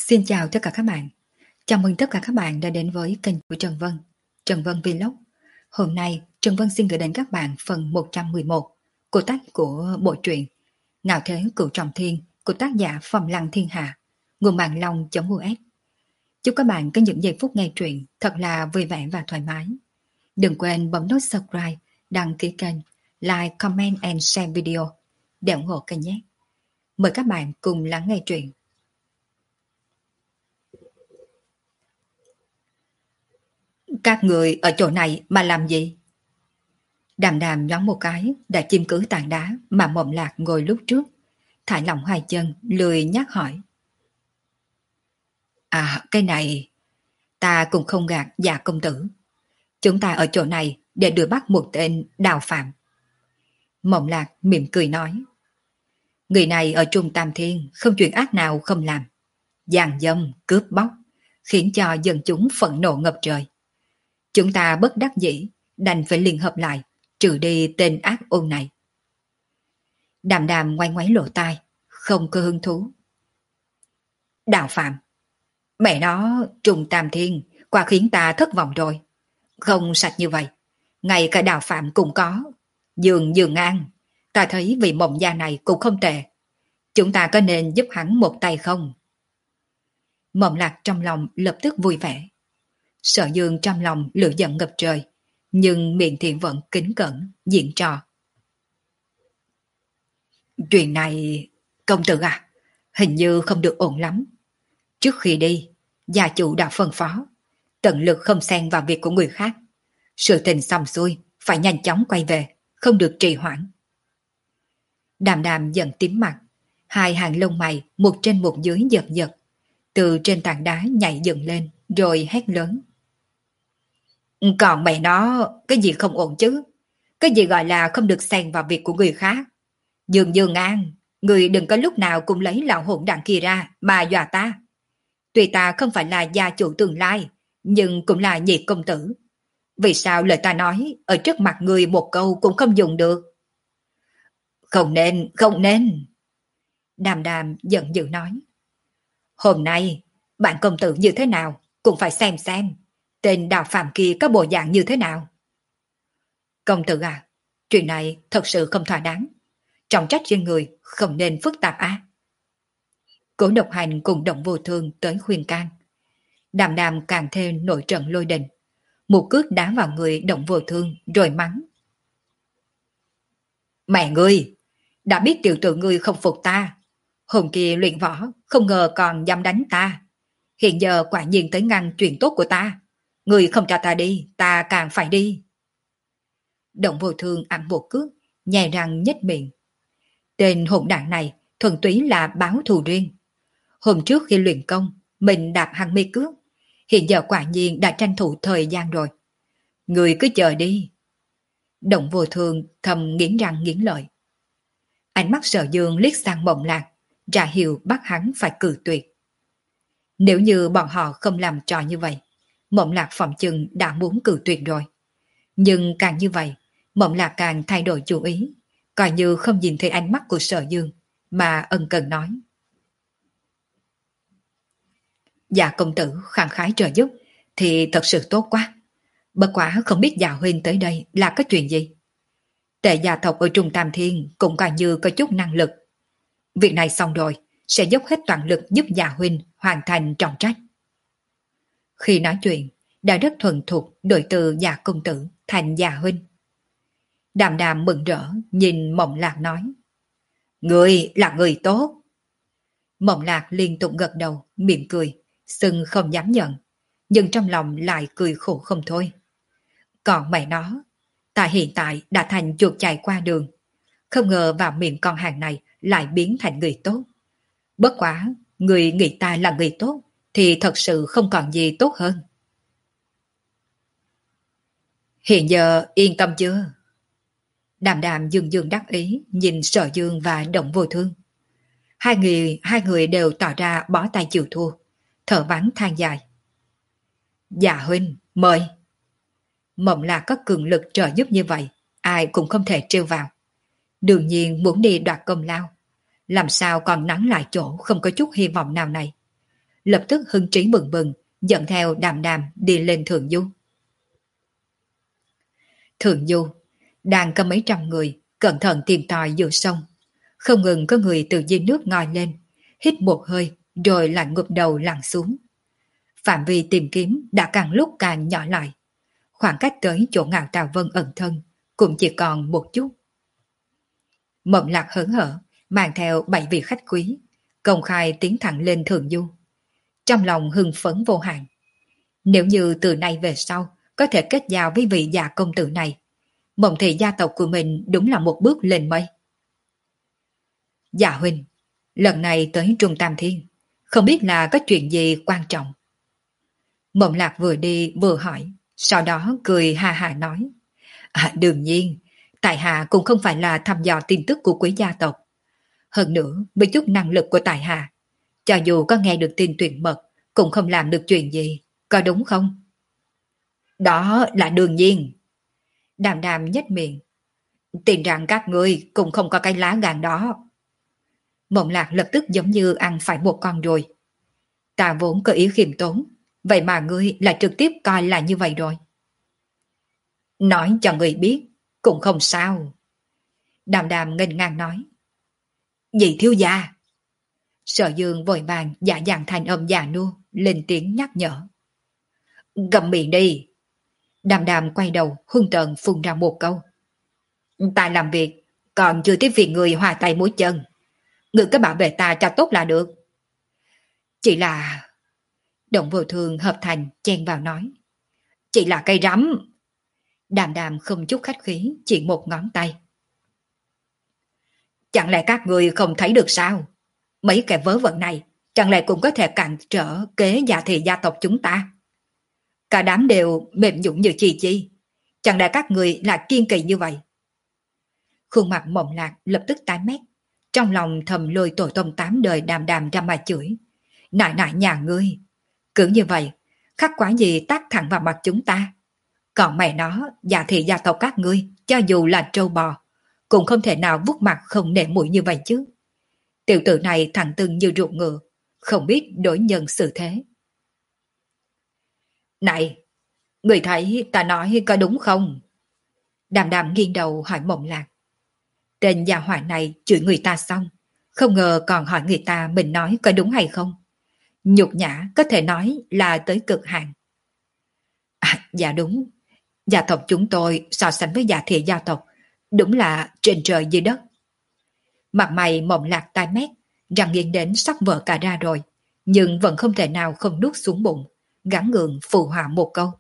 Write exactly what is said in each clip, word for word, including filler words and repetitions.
Xin chào tất cả các bạn. Chào mừng tất cả các bạn đã đến với kênh của Trần Vân, Trần Vân Vlog. Hôm nay, Trần Vân xin gửi đến các bạn phần một trăm mười một của tác của bộ truyện Ngạo Thế Cửu Trọng Thiên của tác giả Phẩm Lăng Thiên Hạ, nguồn mạng long.us. Chúc các bạn có những giây phút nghe truyện thật là vui vẻ và thoải mái. Đừng quên bấm nút subscribe, đăng ký kênh, like, comment and share video để ủng hộ kênh nhé. Mời các bạn cùng lắng nghe truyện. Các người ở chỗ này mà làm gì? Đàm đàm nhón một cái đã chim cứ tảng đá mà Mộng Lạc ngồi lúc trước, thả lỏng hai chân lười nhắc hỏi. À, cái này ta cũng không gạt dạ công tử. Chúng ta ở chỗ này để đuổi bắt một tên Đào Phạm. Mộng Lạc mỉm cười nói. Người này ở Trung Tam Thiên không chuyện ác nào không làm, giàn dâm cướp bóc khiến cho dân chúng phẫn nộ ngập trời. Chúng ta bất đắc dĩ đành phải liên hợp lại trừ đi tên ác ôn này. Đàm đàm ngoái ngoáy lỗ tai, không có hứng thú. Đào Phạm, mẹ nó, Trung Tam Thiên quả khiến ta thất vọng rồi. Không sạch như vậy, ngay cả Đào Phạm cũng có. Dương Dương An, ta thấy vị Mộng gia này cũng không tệ. Chúng ta có nên giúp hắn một tay không? Mộng Lạc trong lòng lập tức vui vẻ. Sở Dương trong lòng lửa giận ngập trời, nhưng miệng thì vẫn kính cẩn, diễn trò. Chuyện này, công tử à, hình như không được ổn lắm. Trước khi đi, gia chủ đã phân phó, tận lực không xen vào việc của người khác. Sự tình xong xuôi, phải nhanh chóng quay về, không được trì hoãn. Đàm đàm giận tím mặt, hai hàng lông mày một trên một dưới giật giật, từ trên tảng đá nhảy dựng lên, rồi hét lớn. Còn mẹ nó, cái gì không ổn chứ? Cái gì gọi là không được xen vào việc của người khác? Dương Dương An, người đừng có lúc nào cũng lấy lão hỗn đảng kia ra mà dọa ta. Tuy ta không phải là gia chủ tương lai, nhưng cũng là nhị công tử. Vì sao lời ta nói ở trước mặt người một câu cũng không dùng được? Không nên, không nên. Đàm đàm giận dữ nói. Hôm nay, bạn công tử như thế nào cũng phải xem xem. Tên Đào Phạm kia có bộ dạng như thế nào? Công tử à, chuyện này thật sự không thỏa đáng. Trọng trách riêng người không nên phức tạp á. Cố Độc Hành cùng Động Vô Thương tới khuyên can. Đàm đàm càng thêm nổi trận lôi đình. Một cước đá vào người Động Vô Thương rồi mắng. Mẹ ngươi, đã biết tiểu tử ngươi không phục ta. Hôm kia luyện võ không ngờ còn dám đánh ta. Hiện giờ quả nhiên tới ngăn chuyện tốt của ta. Người không cho ta đi, ta càng phải đi. Động Vô Thương ăn một cước, nhè răng nhếch miệng. Tên hỗn đảng này thuần túy là báo thù riêng. Hôm trước khi luyện công, mình đạp hắn mê cước. Hiện giờ quả nhiên đã tranh thủ thời gian rồi. Người cứ chờ đi. Động Vô Thương thầm nghiến răng nghiến lợi. Ánh mắt Sở Dương liếc sang Mộng Lạc, ra hiệu bắt hắn phải cự tuyệt. Nếu như bọn họ không làm trò như vậy, Mộng Lạc phỏng chừng đã muốn cự tuyệt rồi. Nhưng càng như vậy, Mộng Lạc càng thay đổi chủ ý, coi như không nhìn thấy ánh mắt của Sở Dương, mà ân cần nói. Dạ công tử khẳng khái trợ giúp, thì thật sự tốt quá. Bất quá không biết dạ huynh tới đây là có chuyện gì. Tệ gia tộc ở Trung Tam Thiên cũng coi như có chút năng lực. Việc này xong rồi, sẽ dốc hết toàn lực giúp dạ huynh hoàn thành trọng trách. Khi nói chuyện, đã rất thuần thục đổi từ dạ công tử thành dạ huynh. Đàm đàm mừng rỡ nhìn Mộng Lạc nói. Người là người tốt. Mộng Lạc liên tục gật đầu, mỉm cười, sưng không dám nhận, nhưng trong lòng lại cười khổ không thôi. Còn mẹ nó, ta hiện tại đã thành chuột chạy qua đường, không ngờ vào miệng con hàng này lại biến thành người tốt. Bất quá, người nghĩ ta là người tốt, thì thật sự không còn gì tốt hơn. Hiện giờ yên tâm chưa? Đàm đàm dương dương đắc ý nhìn Sở Dương và Động Vô Thương. Hai người, hai người đều tỏ ra bó tay chịu thua, thở vắng than dài. Dạ huynh, mời. Mộng Lạc có cường lực trợ giúp như vậy, ai cũng không thể trêu vào. Đương nhiên muốn đi đoạt công lao, làm sao còn nắng lại chỗ không có chút hy vọng nào này. lập tức hưng trí bừng bừng, dẫn theo Đàm Đàm đi lên thượng du. Thượng du, đang có mấy trăm người, cẩn thận tìm tòi giữa sông. Không ngừng có người từ dưới nước ngoi lên, hít một hơi, rồi lại ngụp đầu lặn xuống. Phạm vi tìm kiếm đã càng lúc càng nhỏ lại. Khoảng cách tới chỗ Ngạo Tào Vân ẩn thân cũng chỉ còn một chút. Mộng Lạc hớn hở, mang theo bảy vị khách quý, công khai tiến thẳng lên thượng du. Trong lòng hưng phấn vô hạn. Nếu như từ nay về sau có thể kết giao với vị già công tử này, Mộng thị gia tộc của mình đúng là một bước lên mây. Dạ huynh, lần này tới Trung Tam Thiên, không biết là có chuyện gì quan trọng. Mộng Lạc vừa đi vừa hỏi, sau đó cười ha ha nói. À, đương nhiên, tại hạ cũng không phải là thăm dò tin tức của quý gia tộc. Hơn nữa, với chút năng lực của tại hạ, cho dù có nghe được tin tuyệt mật, cũng không làm được chuyện gì, có đúng không? Đó là đương nhiên. Đàm Đàm nhếch miệng. Tin rằng các ngươi cũng không có cái lá gan đó. Mộng Lạc lập tức giống như ăn phải một con ruồi. Ta vốn có ý khiêm tốn, vậy mà ngươi lại trực tiếp coi là như vậy rồi. Nói cho người biết, cũng không sao. Đàm Đàm nghênh ngang nói. Dì thiếu gia. Sở Dương vội vàng giả dạng thành âm già nua, lên tiếng nhắc nhở. Gầm miệng đi. Đàm Đàm quay đầu hung tợn phun ra một câu. Ta làm việc, còn chưa tiếp việc người hòa tay mũi chân. Người cứ bảo vệ ta cho tốt là được. Chỉ là... Động Vô Thường hợp thành chen vào nói. Chỉ là cây rắm. Đàm Đàm không chút khách khí, chỉ một ngón tay. Chẳng lẽ các người không thấy được sao? Mấy kẻ vớ vẩn này, chẳng lẽ cũng có thể cản trở kế giả thị gia tộc chúng ta? Cả đám đều mềm nhũn như chi chi. Chẳng lẽ các người là kiên kỳ như vậy? Khuôn mặt Mộng Lạc lập tức tái mét. Trong lòng thầm lôi tổ tông tám đời Đàm Đàm ra mà chửi. Nại nại nhà ngươi. Cứ như vậy, khắc quả gì tác thẳng vào mặt chúng ta. Còn mẹ nó, giả thị gia tộc các ngươi, cho dù là trâu bò, cũng không thể nào vuốt mặt không nể mũi như vậy chứ. Tiểu tử này thẳng tưng như ruột ngựa, không biết đối nhân xử thế. Này, người thấy ta nói có đúng không? Đàm Đàm nghiêng đầu hỏi Mộng Lạc. Tên gia hỏa này chửi người ta xong, không ngờ còn hỏi người ta mình nói có đúng hay không. Nhục nhã có thể nói là tới cực hạn. À, dạ đúng, gia tộc chúng tôi so sánh với giả thị gia tộc, đúng là trên trời dưới đất. Mặt mày Mộng Lạc tai mét, răng nghiêng đến sắp vỡ cả ra rồi, nhưng vẫn không thể nào không nuốt xuống bụng, gắng gượng phụ họa một câu.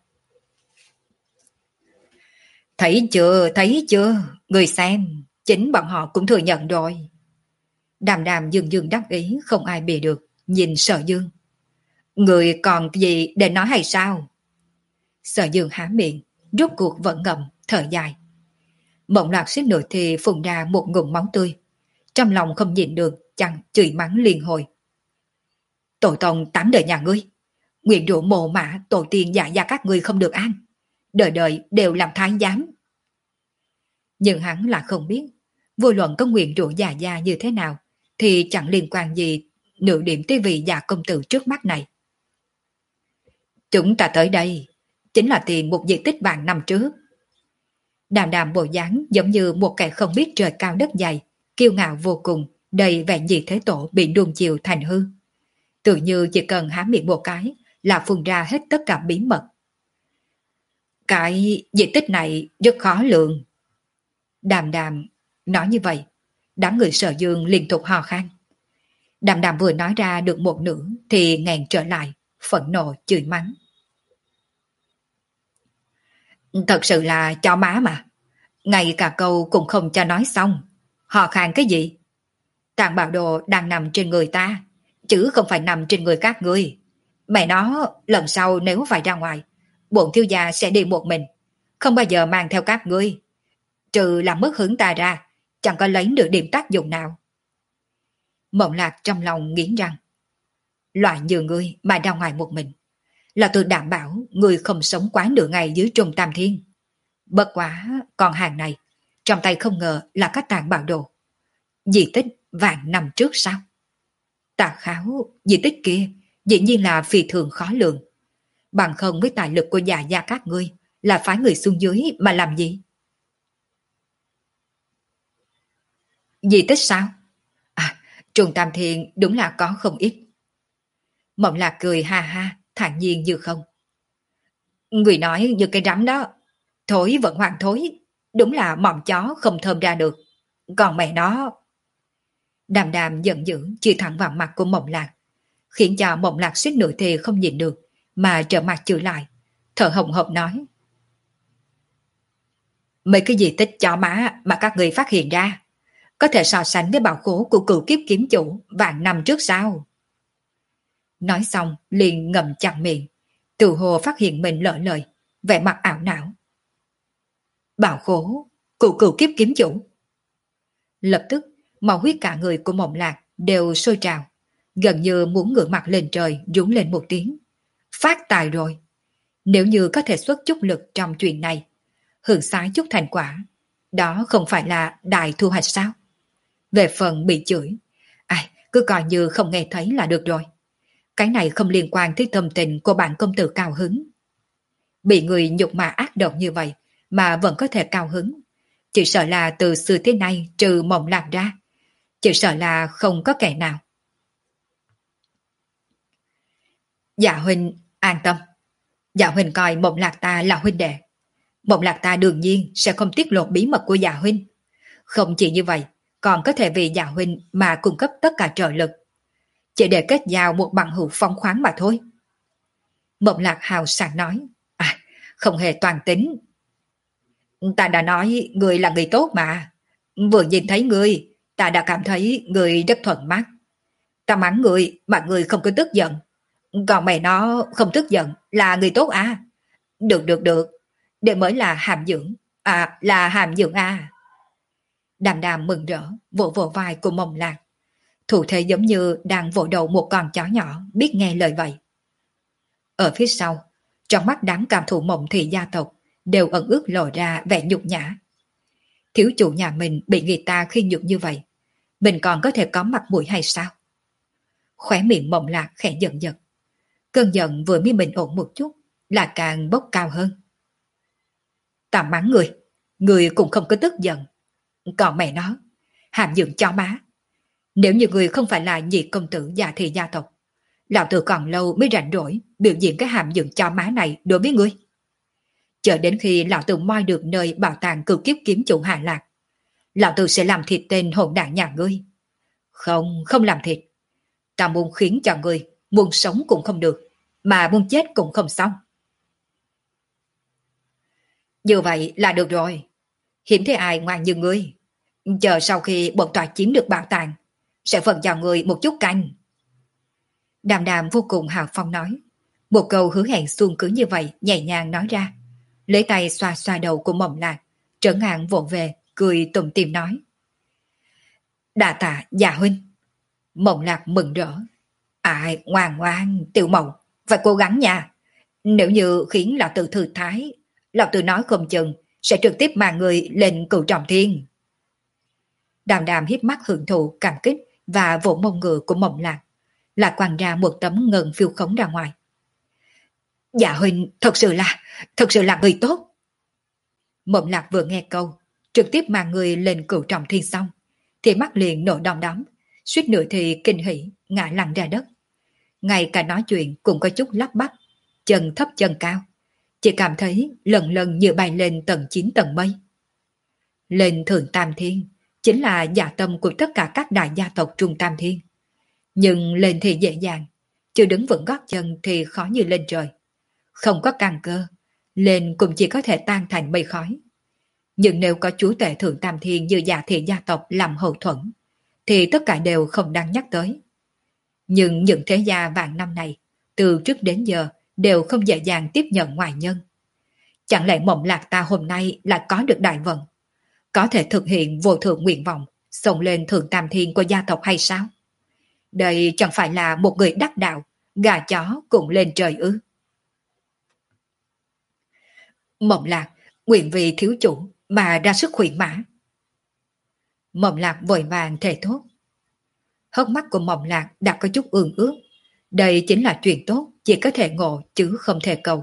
Thấy chưa, thấy chưa, người xem, chính bọn họ cũng thừa nhận rồi. Đàm Đàm dường dường đắc ý, không ai bì được, nhìn Sở Dương. Người còn gì để nói hay sao? Sở Dương há miệng, rốt cuộc vẫn ngậm, thở dài. Mộng Lạc suýt nữa thì phun ra một ngụm máu tươi. Trong lòng không nhịn được, chăng chửi mắng liên hồi. Tổ tông tám đời nhà ngươi, nguyện rủa mồ mã tổ tiên dạ gia các ngươi không được an, đời đời đều làm thái giám. Nhưng hắn là không biết, vô luận có nguyện rủa dạ gia như thế nào, thì chẳng liên quan gì nửa điểm tới vị già công tử trước mắt này. Chúng ta tới đây, chính là tìm một diện tích vàng năm trước. Đàm Đàm bộ dáng giống như một kẻ không biết trời cao đất dày, kiêu ngạo vô cùng, đầy vẻ gì thế tổ bị nuông chiều thành hư. Tự như chỉ cần há miệng một cái là phun ra hết tất cả bí mật. Cái diện tích này rất khó lường. Đàm Đàm nói như vậy, đám người Sở Dương liên tục hò khan. Đàm Đàm vừa nói ra được một nửa thì ngàn trở lại, phẫn nộ chửi mắng. Thật sự là cho má mà, ngay cả câu cũng không cho nói xong. Hò khan cái gì? Tàn bạo đồ đang nằm trên người ta, chứ không phải nằm trên người các ngươi. Mẹ nó, lần sau nếu phải ra ngoài, bổn thiếu gia sẽ đi một mình, không bao giờ mang theo các ngươi. Trừ làm mất hứng ta ra, chẳng có lấy được điểm tác dụng nào. Mộng Lạc trong lòng nghiến răng. Loại như ngươi mà ra ngoài một mình, là tôi đảm bảo ngươi không sống quá nửa ngày dưới Trung Tam Thiên. Bất quá, con hàng này, trong tay không ngờ là các tàn bạo đồ. Di tích vạn năm trước sao? Tà kháo, di tích kia, dĩ nhiên là phi thường khó lường. Bằng không với tài lực của già gia các ngươi là phái người xuống dưới mà làm gì? Di tích sao? À, Trùng Tam Thiên đúng là có không ít. Mộng Lạc cười ha ha, thản nhiên như không. Người nói như cái rắm đó, thối vẫn hoàng thối, đúng là mỏm chó không thơm ra được. Còn mẹ nó... Đàm đàm giận dữ chỉ thẳng vào mặt của Mộng Lạc, khiến cho Mộng Lạc suýt nửa thì không nhìn được, mà trở mặt chửi lại, thở hồng hộc nói. Mấy cái gì tích chó má mà các người phát hiện ra, có thể so sánh với bảo khố của cựu kiếp kiếm chủ vạn năm trước sao? Nói xong liền ngậm chặt miệng, tự hồ phát hiện mình lỡ lời, vẻ mặt ảo não. Bảo khố, cựu cựu kiếp kiếm chủ. Lập tức, máu huyết cả người của Mộng Lạc đều sôi trào, gần như muốn ngửa mặt lên trời rúng lên một tiếng. Phát tài rồi! Nếu như có thể xuất chút lực trong chuyện này, hưởng xái chút thành quả, đó không phải là đại thu hoạch sao? Về phần bị chửi, ai, cứ coi như không nghe thấy là được rồi. Cái này không liên quan tới tâm tình của bạn công tử cao hứng. Bị người nhục mạ ác độc như vậy mà vẫn có thể cao hứng, chỉ sợ là từ xưa tới nay trừ Mộng Lạc ra, chỉ sợ là không có kẻ nào. Dạ huynh an tâm, dạ huynh coi Mộng Lạc ta là huynh đệ. Mộng Lạc ta đương nhiên sẽ không tiết lộ bí mật của dạ huynh. Không chỉ như vậy, còn có thể vì dạ huynh mà cung cấp tất cả trợ lực, chỉ để kết giao một bằng hữu phóng khoáng mà thôi. Mộng Lạc hào sảng nói. À, không hề toàn tính. Ta đã nói người là người tốt mà. Vừa nhìn thấy người, ta đã cảm thấy người rất thuận mắt. Ta mắng người mà người không có tức giận. Còn mày nó không tức giận là người tốt à? Được được được, để mới là hàm dưỡng. À, là hàm dưỡng à? Đàm đàm mừng rỡ, vỗ vỗ vai của Mộng Lạc. Thủ thế giống như đang vỗ đầu một con chó nhỏ biết nghe lời vậy. Ở phía sau, trong mắt đám cảm thủ Mộng thị gia tộc đều ẩn ước lộ ra vẻ nhục nhã. Thiếu chủ nhà mình bị người ta khi nhục như vậy, mình còn có thể có mặt mũi hay sao? Khóe miệng Mộng Lạc khẽ giận giật. Cơn giận vừa mới bình ổn một chút là càng bốc cao hơn. Ta mắng người, người cũng không có tức giận. Còn mẹ nó, hàm dưỡng chó má. Nếu như người không phải là nhị công tử già thị gia tộc, lão tử còn lâu mới rảnh rỗi biểu diễn cái hàm dưỡng chó má này đối với ngươi. Chờ đến khi lão tử moi được nơi bảo tàng cửu kiếp kiếm chủ Hà Lạc, lão tử sẽ làm thịt tên hồn đảng nhà ngươi. Không, không làm thịt. Ta muốn khiến cho ngươi muốn sống cũng không được, mà muốn chết cũng không xong. Như vậy là được rồi. Hiếm thấy ai ngoan như ngươi. Chờ sau khi bọn tòa chiếm được bảo tàng, sẽ phần cho ngươi một chút canh. Đàm đàm vô cùng hào phong nói. Một câu hứa hẹn xuông cứ như vậy nhẹ nhàng nói ra. Lấy tay xoa xoa đầu của Mộng Lạc, trấn an vỗ về, cười tủm tỉm nói. Đà tạ dạ huynh. Mộng Lạc mừng rỡ. Ai, ngoan ngoan, Tiểu Mộng, phải cố gắng nha. Nếu như khiến lão tử thư thái, lão tử nói không chừng sẽ trực tiếp mang người lên cửu trọng thiên. Đàm đàm hiếp mắt hưởng thụ cảm kích và vỗ mông ngựa của Mộng Lạc, là quăng ra một tấm ngân phiêu khống ra ngoài. Dạ huynh, thật sự là, thật sự là người tốt. Mộng Lạc vừa nghe câu, trực tiếp mang người lên cửu trọng thiên xong, thì mắt liền nổi đom đóm, suýt nữa thì kinh hỉ, ngã lăn ra đất. Ngay cả nói chuyện cũng có chút lắp bắp, chân thấp chân cao, chỉ cảm thấy lần lần như bay lên tầng chín tầng mây. Lên thượng tam thiên, chính là dạ tâm của tất cả các đại gia tộc trung tam thiên. Nhưng lên thì dễ dàng, chưa đứng vững gót chân thì khó như lên trời. Không có căn cơ, lên cũng chỉ có thể tan thành mây khói. Nhưng nếu có chúa tể thượng tam thiên như dạ thị gia tộc làm hậu thuẫn, thì tất cả đều không đáng nhắc tới. Nhưng những thế gia vạn năm này, từ trước đến giờ, đều không dễ dàng tiếp nhận ngoại nhân. Chẳng lẽ Mộng Lạc ta hôm nay lại có được đại vận, có thể thực hiện vô thượng nguyện vọng, xông lên thượng tam thiên của gia tộc hay sao? Đây chẳng phải là một người đắc đạo, gà chó cùng lên trời ư? Mộng Lạc, nguyện vì thiếu chủ mà ra sức khuyển mã. Mộng Lạc vội vàng thề thốt. Hốc mắt của Mộng Lạc đã có chút ương ướt, Đây chính là chuyện tốt, chỉ có thể ngộ chứ không thể cầu.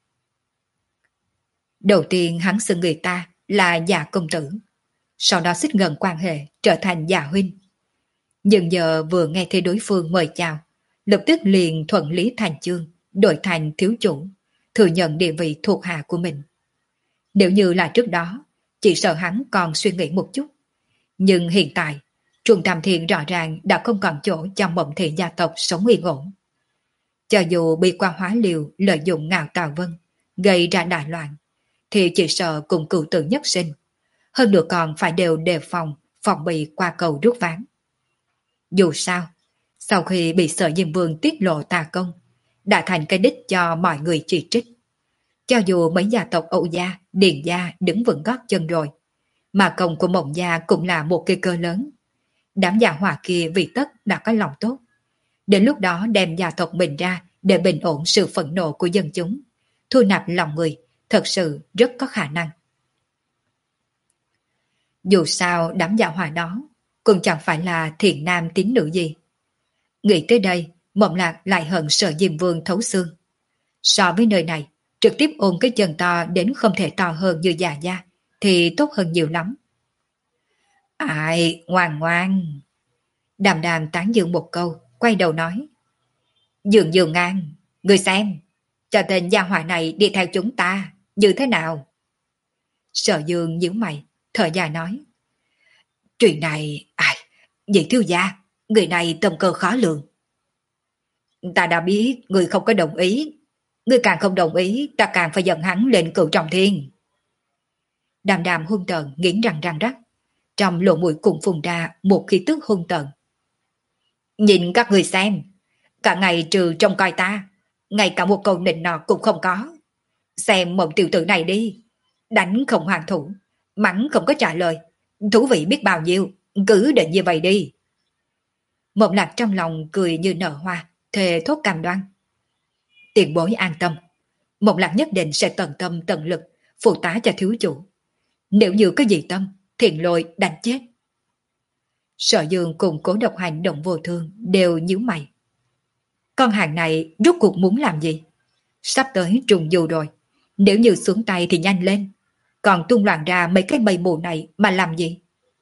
Đầu tiên hắn xưng người ta là già công tử, sau đó xích gần quan hệ trở thành già huynh. Nhưng giờ vừa nghe thấy đối phương mời chào, lập tức liền thuận lý thành chương, đổi thành thiếu chủ, thừa nhận địa vị thuộc hạ của mình. Nếu như là trước đó, chỉ sợ hắn còn suy nghĩ một chút. Nhưng hiện tại, Trung Tam Thiên rõ ràng đã không còn chỗ cho Mộng Thị gia tộc sống yên ổn. Cho dù bị qua hóa liều lợi dụng Ngạo Tào Vân, gây ra đại loạn, thì chỉ sợ cùng cựu tử nhất sinh. Hơn nữa còn phải đều đề phòng, phòng bị qua cầu rút ván. Dù sao, sau khi bị Sở Diêm Vương tiết lộ tà công, đã thành cái đích cho mọi người chỉ trích. Cho dù mấy gia tộc Âu gia, Điền gia đứng vững gót chân rồi, mà công của Mộng gia cũng là một cây cơ lớn. Đám gia hỏa kia vì tất đã có lòng tốt. Đến lúc đó đem gia tộc mình ra để bình ổn sự phẫn nộ của dân chúng, thu nạp lòng người, thật sự rất có khả năng. Dù sao đám gia hỏa đó cũng chẳng phải là thiện nam tín nữ gì. Nghĩ tới đây, Mộng Lạc lại hận Sở Diêm Vương thấu xương. So với nơi này, trực tiếp ôm cái chân to đến không thể to hơn như già gia, thì tốt hơn nhiều lắm. Ai, ngoan ngoan. Đàm đàm tán dương một câu, quay đầu nói. Dường dường ngang, người xem, cho tên gia hỏa này đi theo chúng ta, như thế nào? Sở Dương nhíu mày, thở dài nói. Chuyện này, ai, vậy thiếu gia, người này tâm cơ khó lường. Ta đã biết người không có đồng ý, người càng không đồng ý, ta càng phải dẫn hắn lên cửu trọng thiên. Đàm đàm hung tợn nghiến răng răng rắc, trong lỗ mũi cùng phun ra một khí tức hung tợn. Nhìn các người xem, cả ngày trừ trông coi ta, ngay cả một câu nịnh nọt cũng không có. Xem Mộng tiểu tử này đi, đánh không hoàn thủ, mắng không có trả lời, thú vị biết bao nhiêu, cứ định như vậy đi. Mộng Lạc trong lòng cười như nở hoa, thề thốt cam đoan. Tiền bối an tâm, Mộng Lạc nhất định sẽ tận tâm tận lực phụ tá cho thiếu chủ. Nếu như có gì tâm, thiện lôi đánh chết. Sở Dương cùng Cố Độc Hành Động Vô Thương đều nhíu mày. Con hàng này rốt cuộc muốn làm gì? Sắp tới trùng du rồi, nếu như xuống tay thì nhanh lên, còn tung loạn ra mấy cái mây mù này mà làm gì?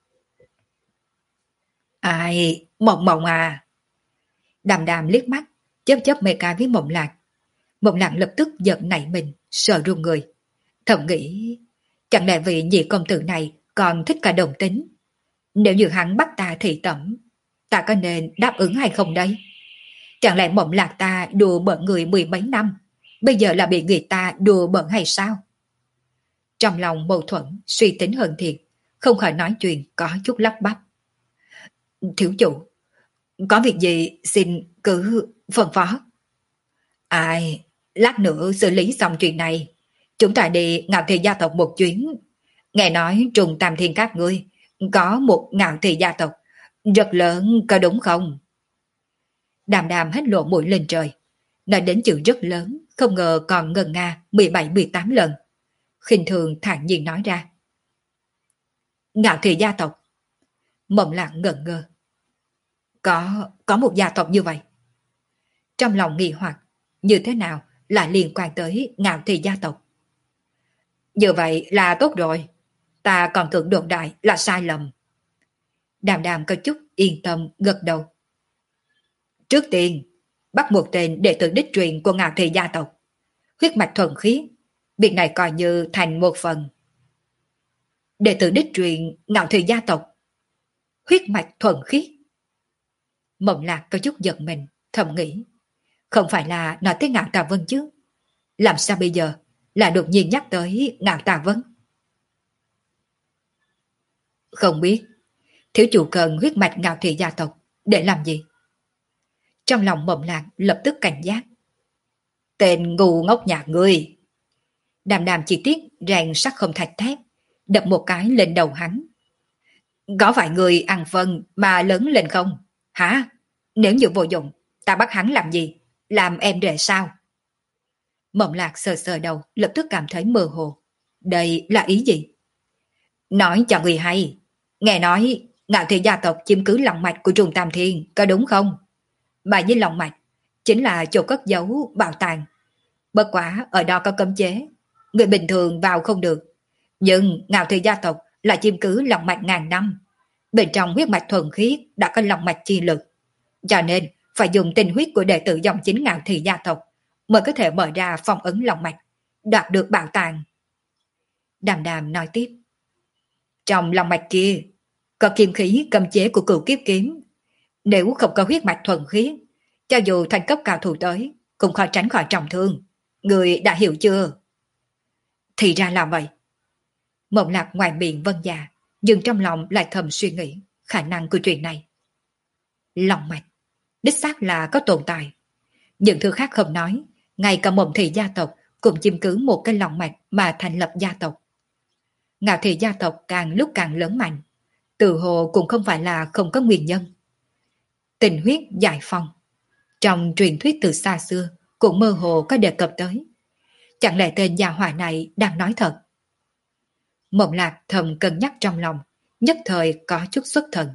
Ai, Mộng Mộng à. Đàm đàm liếc mắt, chớp chớp mê ca với Mộng Lạc. Mộng Lạc lập tức giận nảy mình, sợ run người. Thầm nghĩ, chẳng lẽ vị nhị công tử này còn thích cả đồng tính? Nếu như hắn bắt ta thị tẩm, ta có nên đáp ứng hay không đây? Chẳng lẽ Mộng Lạc ta đùa bỡn người mười mấy năm, bây giờ là bị người ta đùa bỡn hay sao? Trong lòng mâu thuẫn, suy tính hơn thiệt, không khỏi nói chuyện có chút lắp bắp. Thiếu chủ, có việc gì xin cứ phân phó. Ai, lát nữa xử lý xong chuyện này, chúng ta đi Ngạo Thị gia tộc một chuyến. Nghe nói Trùng Tam Thiên các ngươi có một Ngạo Thị gia tộc rất lớn, có đúng không? Đàm đàm hết lộ mũi lên trời, nói đến chữ rất lớn, không ngờ còn ngần nga mười bảy mười tám lần. Khinh thường thản nhiên nói ra. Ngạo Thị gia tộc. Mộng Lạc ngẩn ngơ. Có, có một gia tộc như vậy. Trong lòng nghi hoặc, như thế nào lại liên quan tới Ngạo Thị gia tộc? Như vậy là tốt rồi, ta còn tưởng đồn đại là sai lầm. Đàm đàm có chút yên tâm gật đầu. Trước tiên, bắt một tên đệ tử đích truyền của Ngạo Thị gia tộc, huyết mạch thuần khiết, việc này coi như thành một phần. Đệ tử đích truyền Ngạo Thị gia tộc, huyết mạch thuần khiết. Mộng Lạc có chút giận mình, thầm nghĩ, không phải là nói tới Ngạo Tà Vân chứ? Làm sao bây giờ là đột nhiên nhắc tới Ngạo Tà Vân? Không biết, thiếu chủ cần huyết mạch Ngạo Thị gia tộc để làm gì? Trong lòng Mộng Lạc lập tức cảnh giác. Tên ngu ngốc nhà ngươi! Đàm đàm chi tiết rèn sắc không thạch thép, đập một cái lên đầu hắn. Có phải người ăn phân mà lớn lên không? Hả? Nếu như vô dụng, ta bắt hắn làm gì? Làm em rể sao? Mộng Lạc sờ sờ đầu, lập tức cảm thấy mơ hồ. Đây là ý gì? Nói cho người hay. Nghe nói Ngạo Thị gia tộc chiếm cứ lòng mạch của Trùng Tam Thiên, có đúng không? Mà với lòng mạch, chính là chỗ cất giấu bảo tàng. Bất quả ở đó có cấm chế, người bình thường vào không được. Nhưng Ngạo Thị gia tộc là chiếm cứ lòng mạch ngàn năm. Bên trong huyết mạch thuần khiết đã có lòng mạch chi lực. Cho nên phải dùng tinh huyết của đệ tử dòng chính Ngạo Thị gia tộc mới có thể mở ra phong ấn lòng mạch, đoạt được bảo tàng. Đàm Đàm nói tiếp. Trong lòng mạch kia có kim khí cấm chế của cửu kiếp kiếm. Nếu không có huyết mạch thuần khiết, cho dù thành cấp cao thủ tới cũng khó tránh khỏi trọng thương. Người đã hiểu chưa? Thì ra là vậy. Mộng Lạc ngoài miệng vâng dạ, nhưng trong lòng lại thầm suy nghĩ khả năng của chuyện này. Lòng mạch đích xác là có tồn tại. Những thứ khác không nói, ngay cả Mộng Thị gia tộc cũng chiếm cứ một cái lòng mạch mà thành lập gia tộc. Ngạo Thị gia tộc càng lúc càng lớn mạnh, tự hồ cũng không phải là không có nguyên nhân. Tình huyết giải phong, trong truyền thuyết từ xa xưa cũng mơ hồ có đề cập tới. Chẳng lẽ tên gia hỏa này đang nói thật? Mộng Lạc thầm cân nhắc trong lòng, nhất thời có chút xuất thần.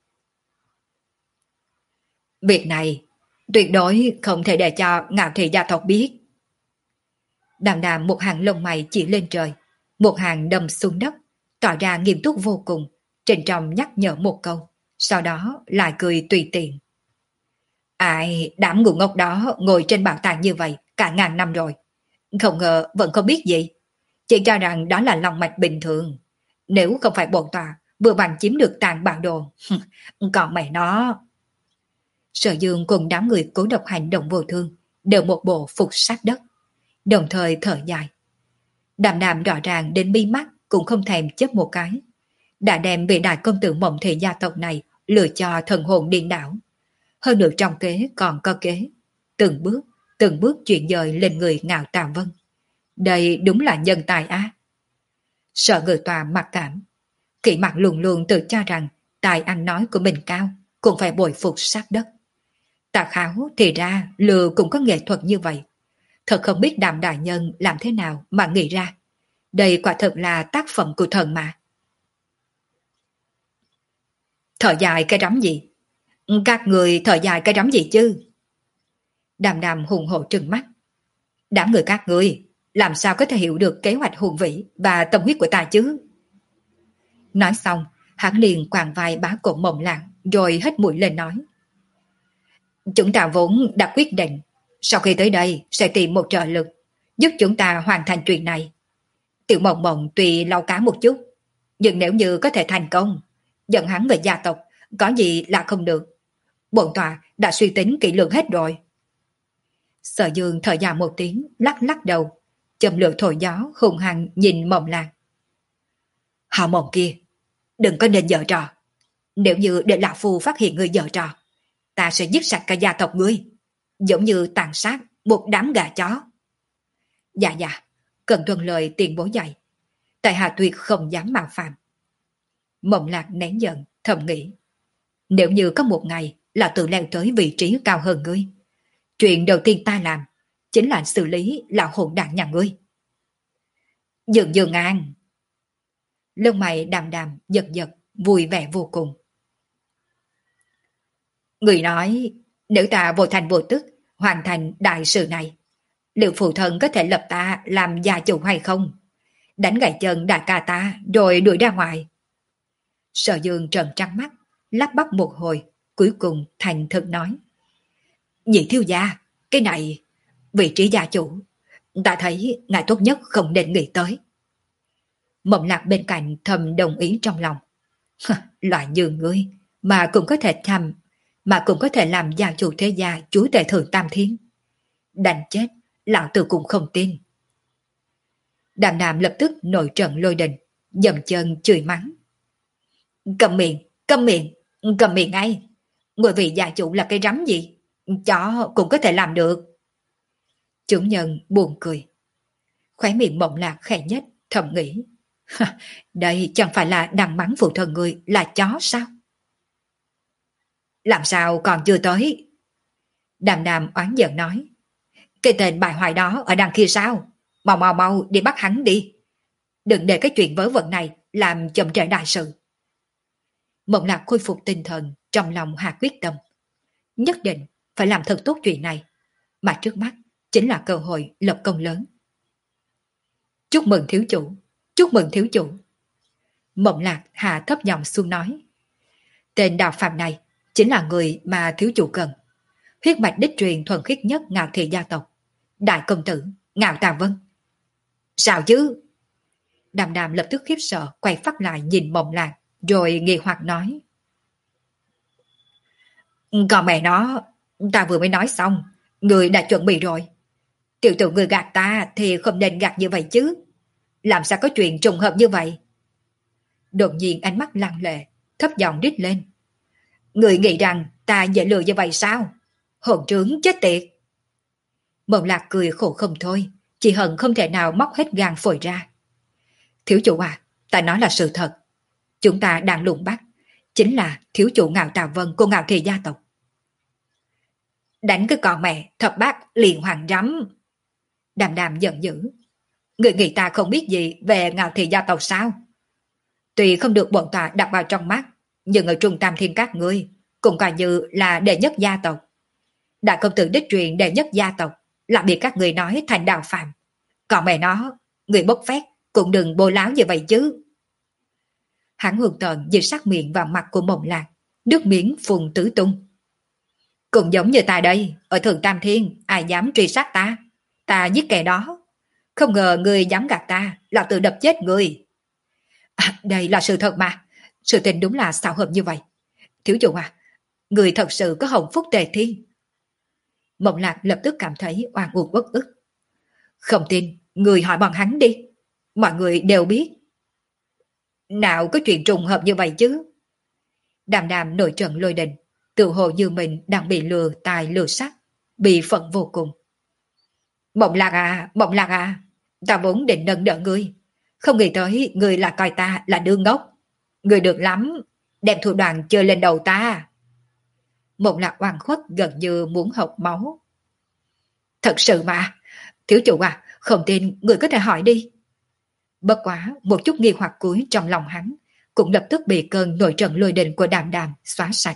Việc này tuyệt đối không thể để cho Ngạo Thị gia tộc biết. Đàm Đàm một hàng lông mày chỉ lên trời, một hàng đâm xuống đất, tỏ ra nghiêm túc vô cùng, trên trong nhắc nhở một câu, sau đó lại cười tùy tiện. Ai đám ngu ngốc đó ngồi trên bảo tàng như vậy cả ngàn năm rồi, không ngờ vẫn không biết gì, chỉ cho rằng đó là lòng mạch bình thường. Nếu không phải bổn tòa vừa bằng chiếm được tàng bản đồ, còn mẹ nó. Sở Dương cùng đám người cố độc hành động vô thương đều một bộ phục sát đất, đồng thời thở dài. Đàm Đàm rõ ràng đến mi mắt cũng không thèm chớp một cái, đã đem vị đại công tử Mộng Thị gia tộc này lừa cho thần hồn điên đảo. Hơn nữa trong kế còn có kế, từng bước từng bước chuyển dời lên người Ngạo Tà Vân. Đây đúng là nhân tài á. Sợ người tòa mặc cảm, Kỷ Mặc luôn luôn tự cho rằng tài ăn nói của mình cao, cũng phải bồi phục sát đất. Tà Kháo thì ra lừa cũng có nghệ thuật như vậy. Thật không biết Đàm đại nhân làm thế nào mà nghĩ ra. Đây quả thật là tác phẩm của thần mà. Thở dài cái rắm gì? Các người thở dài cái rắm gì chứ? Đàm Đàm hùng hổ trừng mắt. Đám người các người làm sao có thể hiểu được kế hoạch hùng vĩ và tâm huyết của ta chứ? Nói xong, hắn liền quàng vai bá cổ Mộng Lạc rồi hết mũi lên nói. Chúng ta vốn đã quyết định sau khi tới đây sẽ tìm một trợ lực giúp chúng ta hoàn thành chuyện này. Tiểu Mộng Mộng tuy lau cá một chút, nhưng nếu như có thể thành công dẫn hắn về gia tộc, có gì là không được. Bổn tòa đã suy tính kỹ lưỡng hết rồi. Sở Dương thở dài một tiếng, lắc lắc đầu, châm lửa thổi gió hùng hăng nhìn Mộng Lạc. Họ Mộng kia, đừng có nên giở trò. Nếu như để lão phu phát hiện người giở trò, ta sẽ giết sạch cả gia tộc ngươi, giống như tàn sát một đám gà chó. Dạ dạ, cần tuân lời tiền bối dạy, tại hạ tuyệt không dám mạo phạm. Mộng Lạc nén giận, thầm nghĩ. Nếu như có một ngày là tự leo tới vị trí cao hơn ngươi, chuyện đầu tiên ta làm chính là xử lý lão hỗn đản nhà ngươi. Dường dường an. Lông mày Đàm Đàm giật giật, vui vẻ vô cùng. Người nói, nếu ta vô thành vô tức hoàn thành đại sự này, liệu phụ thân có thể lập ta làm gia chủ hay không? Đánh gãy chân đại ca ta rồi đuổi ra ngoài. Sở Dương trợn trắng mắt, lắp bắp một hồi, cuối cùng thành thực nói. Nhị thiếu gia, cái này, vị trí gia chủ, ta thấy ngài tốt nhất không nên nghĩ tới. Mộng Lạc bên cạnh thầm đồng ý trong lòng. Loại như ngươi mà cũng có thể tham, mà cũng có thể làm gia chủ thế gia chúa tể thượng tam thiên. Đành chết, lão tử cũng không tin. Đàm Đàm lập tức nổi trận lôi đình, dầm chân chửi mắng. Cầm miệng, cầm miệng, cầm miệng ngay. Người vị gia chủ là cái rắm gì? Chó cũng có thể làm được. Chủ nhân buồn cười. Khóe miệng Mộng Lạc khẽ nhất, thầm nghĩ. Đây chẳng phải là đang mắng phụ thân người là chó sao? Làm sao còn chưa tới? Đàm Đàm oán giận nói. Cái tên bại hoại đó ở đằng kia sao? Mau mau mau đi bắt hắn đi. Đừng để cái chuyện vớ vẩn này làm chậm trễ đại sự. Mộng Lạc khôi phục tinh thần, trong lòng hạ quyết tâm. Nhất định phải làm thật tốt chuyện này, mà trước mắt chính là cơ hội lập công lớn. Chúc mừng thiếu chủ, chúc mừng thiếu chủ. Mộng Lạc hạ thấp giọng xuống nói. Tên đạo phạm này chính là người mà thiếu chủ cần. Huyết mạch đích truyền thuần khiết nhất Ngạo Thị gia tộc. Đại công tử, Ngạo Tà Vân. Sao chứ? Đàm Đàm lập tức khiếp sợ quay phát lại nhìn Mộng Lạc rồi nghi hoặc nói. Còn mẹ nó, ta vừa mới nói xong, người đã chuẩn bị rồi. Tiểu tử người gạt ta thì không nên gạt như vậy chứ. Làm sao có chuyện trùng hợp như vậy? Đột nhiên ánh mắt lăng lệ, thấp giọng rít lên. Người nghĩ rằng ta dễ lừa như vậy sao? Hồn trướng chết tiệt. Mộng Lạc cười khổ không thôi, chỉ hận không thể nào móc hết gan phổi ra. Thiếu chủ à, ta nói là sự thật. Chúng ta đang lùng bắt, chính là thiếu chủ Ngạo Tà Vân của Ngạo Thị gia tộc. Đánh cái con mẹ, thập bát liền hoàng rắm. Đàm Đàm giận dữ. Người nghĩ ta không biết gì về Ngạo Thị gia tộc sao? Tuy không được bọn ta đặt vào trong mắt, nhưng ở trung tam thiên các ngươi cũng coi như là đệ nhất gia tộc. Đại công tử đích truyền đệ nhất gia tộc lại bị các người nói thành đạo phạm. Còn mẹ nó, người bốc phét cũng đừng bôi láo như vậy chứ. Hắn hùng tợn dịch sát miệng vào mặt của Mộng Lạc, nước miếng phun tứ tung. Cũng giống như ta đây, ở Thượng Tam Thiên, ai dám truy sát ta? Ta giết kẻ đó. Không ngờ người dám gạt ta, là tự đập chết người. À, đây là sự thật mà. Sự tình đúng là xảo hợp như vậy. Thiếu chủ à, người thật sự có hồng phúc tề thiên. Mộng Lạc lập tức cảm thấy oan uổng uất ức. Không tin, người hỏi bọn hắn đi. Mọi người đều biết. Nào có chuyện trùng hợp như vậy chứ? Đàm Đàm nổi trận lôi đình, tự hồ như mình đang bị lừa tài lừa sắc, bị phận vô cùng. Mộng Lạc à, Mộng Lạc à, ta vốn định nâng đỡ ngươi, không nghĩ tới ngươi là coi ta là đứa ngốc. Ngươi được lắm, đem thủ đoạn chơi lên đầu ta. Mộng Lạc oan khuất gần như muốn hộc máu. Thật sự mà, thiếu chủ à, không tin người có thể hỏi đi. Bất quá một chút nghi hoặc cuối trong lòng hắn cũng lập tức bị cơn nổi trận lôi đình của Đàm Đàm xóa sạch.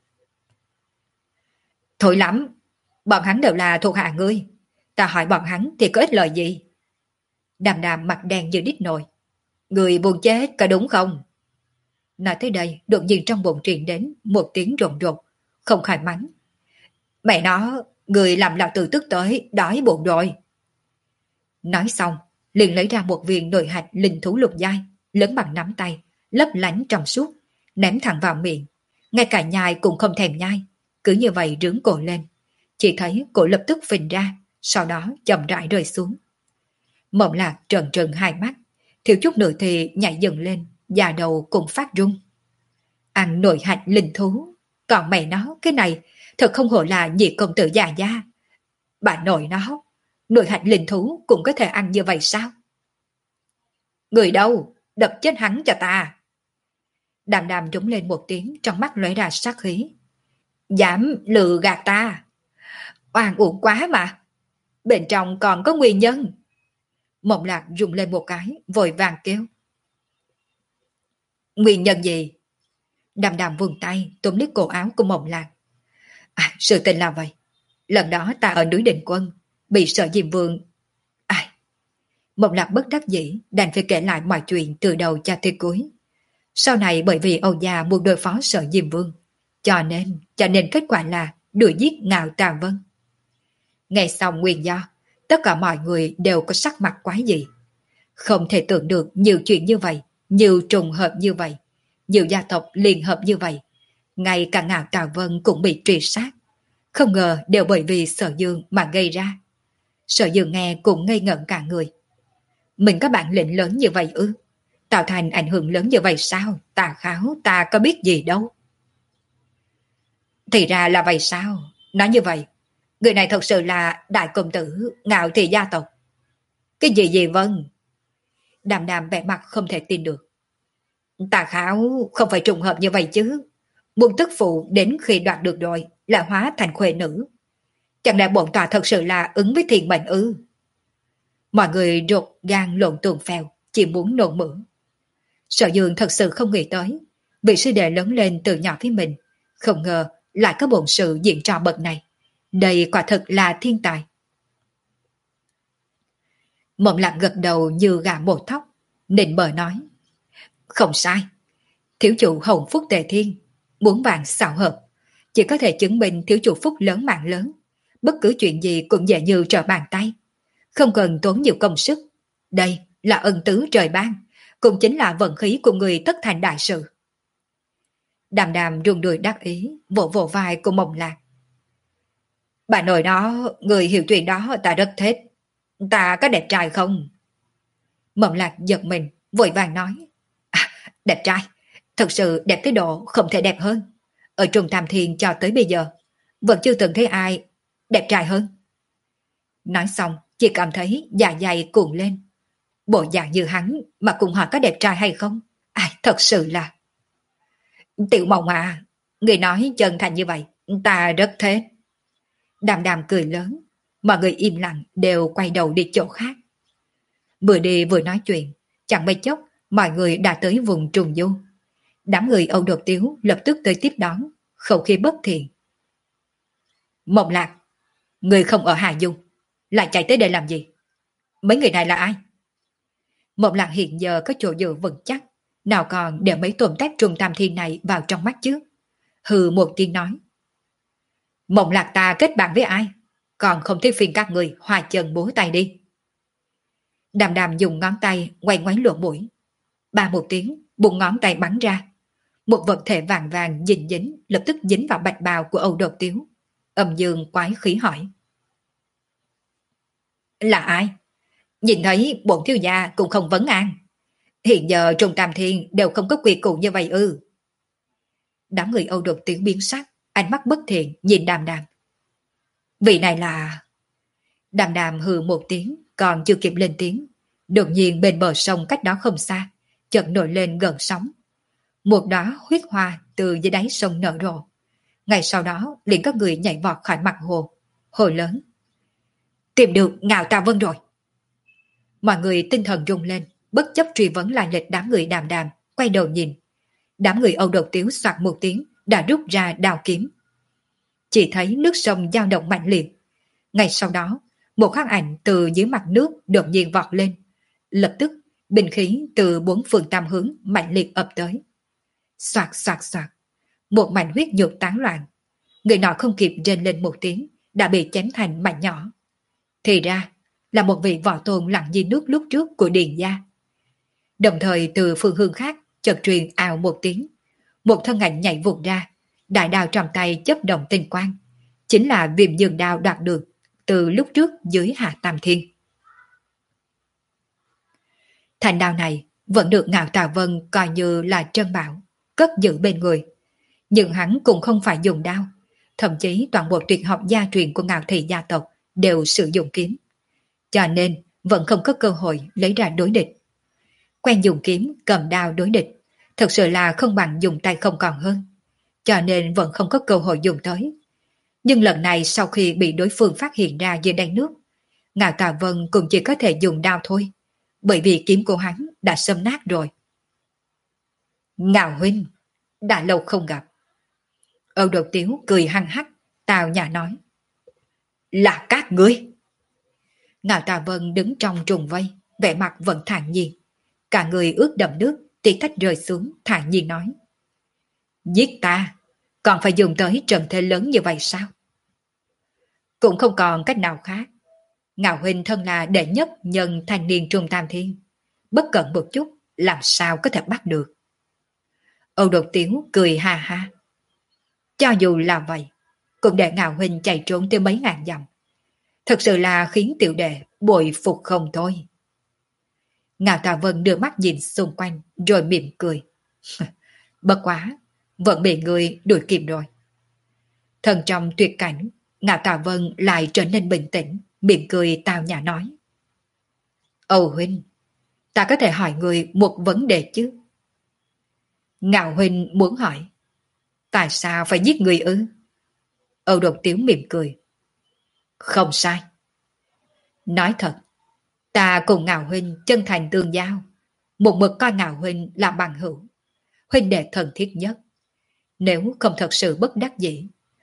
Thôi lắm, bọn hắn đều là thuộc hạ ngươi, ta hỏi bọn hắn thì có ích lợi gì? Đàm Đàm mặt đen như đít nồi. Người buồn chết có đúng không? Nói tới đây đột nhiên trong bụng truyền đến một tiếng rồn rột, không khỏi mắng. Mẹ nó, người làm lão tử tức tới, đói bụng rồi. Nói xong, liền lấy ra một viên nội hạch linh thú lục giai, lớn bằng nắm tay, lấp lánh trong suốt, ném thẳng vào miệng. Ngay cả nhai cũng không thèm nhai, cứ như vậy rướng cổ lên. Chỉ thấy cổ lập tức phình ra, sau đó chậm rãi rơi xuống. Mộng Lạc trợn trừng hai mắt, thiếu chút nữa thì nhảy dần lên, da đầu cũng phát run. Ăn nội hạch linh thú, còn mẹ nó cái này thật không hổ là nhị công tử già gia. Bà nội nó, nội hạch linh thú cũng có thể ăn như vậy sao? Người đâu, đập chết hắn cho ta. Đàm Đàm rống lên một tiếng, trong mắt lóe ra sát khí. Dám lừa gạt ta, oan uổng quá mà, bên trong còn có nguyên nhân. Mộng Lạc rung lên một cái, vội vàng kêu. Nguyên nhân gì? Đàm Đàm vươn tay túm lấy cổ áo của Mộng Lạc. À, sự tình là vậy. Lần đó ta ở núi Định Quân, bị Sở Diêm Vương. Ai? Mộng Lạc bất đắc dĩ, đành phải kể lại mọi chuyện từ đầu cho tới cuối. Sau này bởi vì Âu Gia muốn đối phó Sở Diêm Vương, cho nên, cho nên kết quả là đuổi giết Ngạo Tà Vân. Nghe xong nguyên do, tất cả mọi người đều có sắc mặt quái dị. Không thể tưởng được nhiều chuyện như vậy, nhiều trùng hợp như vậy, nhiều gia tộc liên hợp như vậy. Ngay cả Ngạo Tà Vân cũng bị truy sát. Không ngờ đều bởi vì Sở Dương mà gây ra. Sở Dương nghe cũng ngây ngẩn cả người. Mình có bản lĩnh lớn như vậy ư? Tạo thành ảnh hưởng lớn như vậy sao? Tà Kháo ta có biết gì đâu. Thì ra là vậy sao? Nói như vậy, người này thật sự là đại công tử Ngạo Thị gia tộc. Cái gì gì vâng? Đàm Đàm vẻ mặt không thể tin được. Tà Kháo không phải trùng hợp như vậy chứ. Buông tức phụ đến khi đoạt được rồi là hóa thành khuê nữ. Chẳng lẽ bọn tòa thật sự là ứng với thiên mệnh ư? Mọi người rụt gan lộn tuồng phèo, chỉ muốn nôn mửa. Sở Dương thật sự không nghĩ tới, vị sư đệ lớn lên từ nhỏ với mình, không ngờ lại có bổn sự diễn trò bậc này. Đây quả thực là thiên tài. Mộng Lạc gật đầu như gà mổ thóc, nịnh bờ nói. Không sai, thiếu chủ hồng phúc tề thiên, muốn vàng xảo hợp, chỉ có thể chứng minh thiếu chủ phúc lớn mạng lớn, bất cứ chuyện gì cũng dễ như trở bàn tay, không cần tốn nhiều công sức. Đây là ân tứ trời ban, cũng chính là vận khí của người tất thành đại sự. Đàm Đàm rung đùi đắc ý, vỗ vỗ vai của Mộng Lạc. Bà nội đó, người hiểu chuyện đó ta rất thích. Ta có đẹp trai không? Mộng Lạc giật mình, vội vàng nói. À, đẹp trai, thật sự đẹp tới độ không thể đẹp hơn. Ở Trung Tam Thiên cho tới bây giờ, vẫn chưa từng thấy ai đẹp trai hơn. Nói xong, chỉ cảm thấy dạ dày cuộn lên. Bộ dạng như hắn mà cùng hỏi có đẹp trai hay không? Ai, thật sự là... Tiểu Mộng à, người nói chân thành như vậy, ta rất thế. Đàm Đàm cười lớn, mọi người im lặng đều quay đầu đi chỗ khác. Vừa đi vừa nói chuyện, chẳng mấy chốc mọi người đã tới vùng trùng du. Đám người Âu Đột Tiếu lập tức tới tiếp đón, khẩu khí bất thiện. Mộng Lạc, người không ở Hà Dung, lại chạy tới đây làm gì? Mấy người này là ai? Mộng Lạc hiện giờ có chỗ dựa vững chắc, nào còn để mấy tôm tép Trung Tam Thiên này vào trong mắt chứ? Hừ một tiếng nói. Mộng Lạc ta kết bạn với ai? Còn không thấy phiền các người hòa chân búa tay đi. Đàm Đàm dùng ngón tay quay ngoáy lỗ mũi. Ba một tiếng, bụng ngón tay bắn ra. Một vật thể vàng vàng dính dính lập tức dính vào bạch bào của Âu Đột Tiếu. Âm dương quái khí hỏi. Là ai? Nhìn thấy bổn thiếu gia cũng không vấn an. Hiện giờ Trung Tam Thiên đều không có quy củ như vậy ư? Đám người Âu Đột Tiếu biến sắc, ánh mắt bất thiện nhìn Đàm Đàm. Vị này là... Đàm Đàm hừ một tiếng, còn chưa kịp lên tiếng. Đột nhiên bên bờ sông cách đó không xa, chợt nổi lên gần sóng. Một đóa huyết hoa từ dưới đáy sông nở rộ. Ngay sau đó liền có người nhảy vọt khỏi mặt hồ, hồ lớn. Tìm được Ngạo Tà Vân rồi. Mọi người tinh thần rung lên, bất chấp truy vấn lại lịch đám người Đàm Đàm, quay đầu nhìn. Đám người Âu Đột Tiếu soạt một tiếng đã rút ra đao kiếm. Chỉ thấy nước sông dao động mạnh liệt. Ngay sau đó, một khắc ảnh từ dưới mặt nước đột nhiên vọt lên. Lập tức, binh khí từ bốn phương tam hướng mạnh liệt ập tới. Soạt soạt soạt, một mảnh huyết nhục tán loạn. Người nọ không kịp rên lên một tiếng, đã bị chém thành mảnh nhỏ. Thì ra, là một vị võ tôn lặng dưới nước lúc trước của Điền gia. Đồng thời từ phương hướng khác, chợt truyền ào một tiếng. Một thân ảnh nhảy vụt ra, đại đao trong tay chớp động tinh quang. Chính là Viêm Dương đao đoạt được từ lúc trước dưới Hạ Tam Thiên. Thanh đao này vẫn được Ngạo Tà Vân coi như là trân bảo, cất giữ bên người. Nhưng hắn cũng không phải dùng đao. Thậm chí toàn bộ tuyệt học gia truyền của Ngạo Thị gia tộc đều sử dụng kiếm. Cho nên vẫn không có cơ hội lấy ra đối địch. Quen dùng kiếm cầm đao đối địch, thật sự là không bằng dùng tay không còn hơn. Cho nên vẫn không có cơ hội dùng tới. Nhưng lần này sau khi bị đối phương phát hiện ra dưới đáy nước, Ngạo Tà Vân cũng chỉ có thể dùng đao thôi, bởi vì kiếm của hắn đã xâm nát rồi. Ngạo huynh, đã lâu không gặp. Âu Đột Tiếu cười hăng hắc, tào nhã nói. Là các ngươi. Ngạo Tà Vân đứng trong trùng vây, vẻ mặt vẫn thản nhiên. Cả người ướt đẫm nước, tí tách rơi xuống, thản nhiên nói. Giết ta, còn phải dùng tới trận thế lớn như vậy sao? Cũng không còn cách nào khác. Ngạo huynh thân là đệ nhất nhân thanh niên Trung Tam Thiên. Bất cẩn một chút, làm sao có thể bắt được. Âu Đột Tiếu cười ha ha. Cho dù là vậy, cũng để Ngạo huynh chạy trốn tới mấy ngàn dặm. Thật sự là khiến tiểu đệ bội phục không thôi. Ngạo Tà Vân đưa mắt nhìn xung quanh rồi mỉm cười. Bất quá, vẫn bị người đuổi kịp rồi. Thần trong tuyệt cảnh, Ngạo Tà Vân lại trở nên bình tĩnh, mỉm cười tao nhã nói. Âu huynh, ta có thể hỏi người một vấn đề chứ? Ngạo huynh muốn hỏi. Tại sao phải giết người ư? Âu Đột Tiếu mỉm cười. Không sai. Nói thật, ta cùng Ngạo huynh chân thành tương giao, một mực coi Ngạo huynh là bằng hữu, huynh đệ thân thiết nhất. Nếu không thật sự bất đắc dĩ,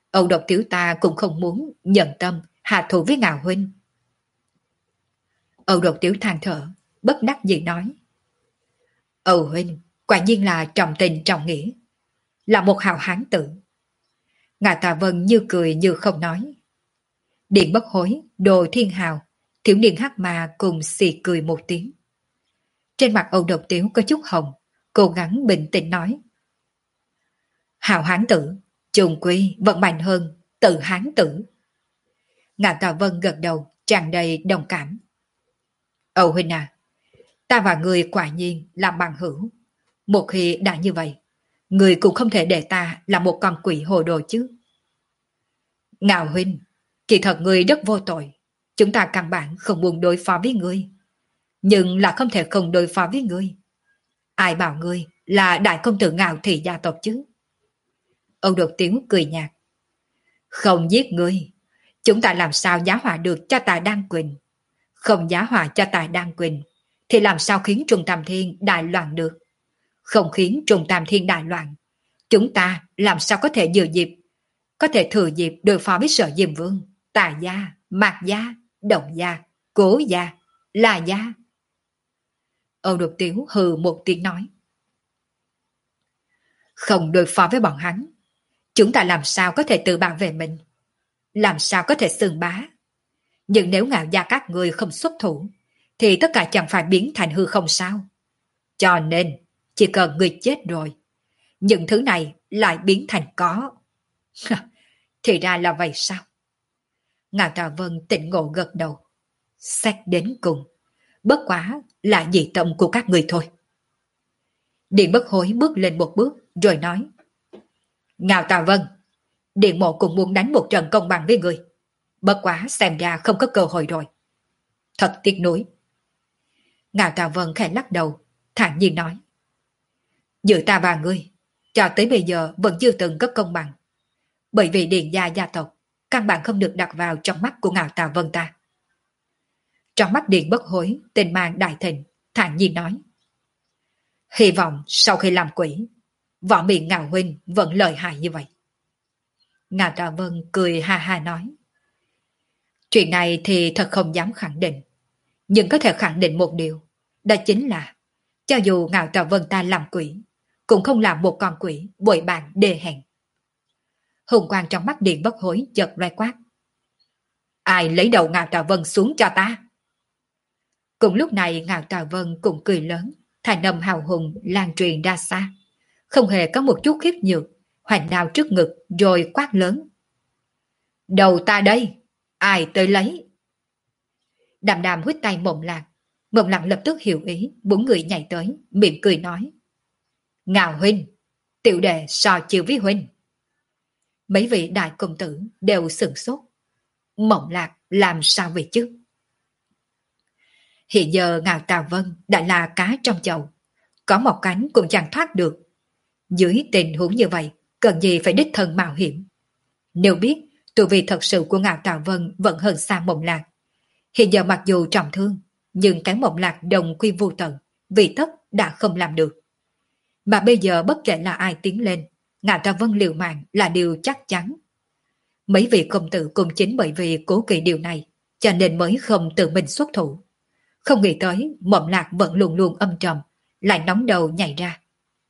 Âu độc tiểu ta cũng không muốn nhận tâm hạ thủ với Ngạo huynh. Âu độc tiểu than thở, bất đắc dĩ nói. Âu huynh, quả nhiên là trọng tình trọng nghĩa, là một hào hán tử. Ngạ Tà Vân như cười như không nói. Điện Bất Hối, Đồ Thiên Hào, thiếu niên hắc ma cùng xì cười một tiếng. Trên mặt Âu độc tiểu có chút hồng, cố gắng bình tĩnh nói. Hào hán tử, trùng quy vẫn mạnh hơn tự hán tử. Ngạ Tà Vân gật đầu, tràn đầy đồng cảm. Âu huynh à, ta và người quả nhiên là bằng hữu. Một khi đã như vậy, người cũng không thể để ta là một con quỷ hồ đồ chứ. Ngạo huynh, kỳ thật người rất vô tội. Chúng ta căn bản không muốn đối phó với ngươi. Nhưng là không thể không đối phó với ngươi. Ai bảo ngươi là đại công tử Ngạo thị gia tộc chứ? Âu đột tiếng cười nhạt. Không giết ngươi, chúng ta làm sao giá họa được cho Tài Đan Quỳnh? Không giá họa cho Tài Đan Quỳnh, thì làm sao khiến Trung Tam Thiên đại loạn được? Không khiến Trung Tam Thiên đại loạn, chúng ta làm sao có thể dự dịp, có thể thừa dịp đối phó với Sở Diêm Vương, Tà gia, Mạc gia, Động gia, Cố gia, La gia? Âu đột tiếu hừ một tiếng nói. Không đối phó với bọn hắn, chúng ta làm sao có thể tự bảo vệ mình? Làm sao có thể xưng bá? Nhưng nếu Ngạo gia các người không xuất thủ, thì tất cả chẳng phải biến thành hư không sao? Cho nên, chỉ cần người chết rồi, những thứ này lại biến thành có. Thì ra là vậy sao? Ngạo Tà Vân tỉnh ngộ gật đầu. Xét đến cùng, bất quá là dị tâm của các người thôi. Điện Bất Hối bước lên một bước rồi nói. Ngạo Tà Vân, Điện mộ cũng muốn đánh một trận công bằng với người. Bất quá xem ra không có cơ hội rồi. Thật tiếc nuối. Ngạo Tà Vân khẽ lắc đầu, thản nhiên nói. Giữa ta và ngươi, cho tới bây giờ vẫn chưa từng có công bằng. Bởi vì Điện gia gia tộc căn bản không được đặt vào trong mắt của Ngạo Tà Vân ta. Trong mắt Điện Bất Hối, tình mang đại thịnh, thản nhiên nói. Hy vọng sau khi làm quỷ, võ miệng Ngạo huynh vẫn lợi hại như vậy. Ngạo Tà Vân cười ha ha nói. Chuyện này thì thật không dám khẳng định. Nhưng có thể khẳng định một điều. Đó chính là, cho dù Ngạo Tà Vân ta làm quỷ, cũng không làm một con quỷ bội bạc đê hèn. Hùng quang trong mắt Điện Bất Hối chợt loe quát. Ai lấy đầu Ngạo Tà Vân xuống cho ta? Cùng lúc này Ngạo Tà Vân cũng cười lớn, thành âm hào hùng lan truyền ra xa. Không hề có một chút khiếp nhược, hoành đao trước ngực rồi quát lớn. Đầu ta đây, ai tới lấy? Đàm đàm huyết tay Mộng Lạc. Mộng Lạc lập tức hiểu ý, bốn người nhảy tới, mỉm cười nói. Ngạo huynh, tiểu đệ so chiều với huynh. Mấy vị đại công tử đều sửng sốt. Mộng Lạc làm sao vậy chứ? Hiện giờ Ngạo Tà Vân đã là cá trong chậu, có một cánh cũng chẳng thoát được. Dưới tình huống như vậy, cần gì phải đích thân mạo hiểm? Nếu biết tu vi thật sự của Ngạo Tà Vân vẫn hơn xa Mộng Lạc, hiện giờ mặc dù trọng thương, nhưng cái Mộng Lạc đồng quy vô tận, vì tất đã không làm được. Mà bây giờ bất kể là ai tiến lên, Ngạo Tà Vân liều mạng là điều chắc chắn. Mấy vị công tử cũng chính bởi vì cố kỵ điều này, cho nên mới không tự mình xuất thủ. Không nghĩ tới Mộng Lạc vẫn luôn luôn âm trầm, lại nóng đầu nhảy ra.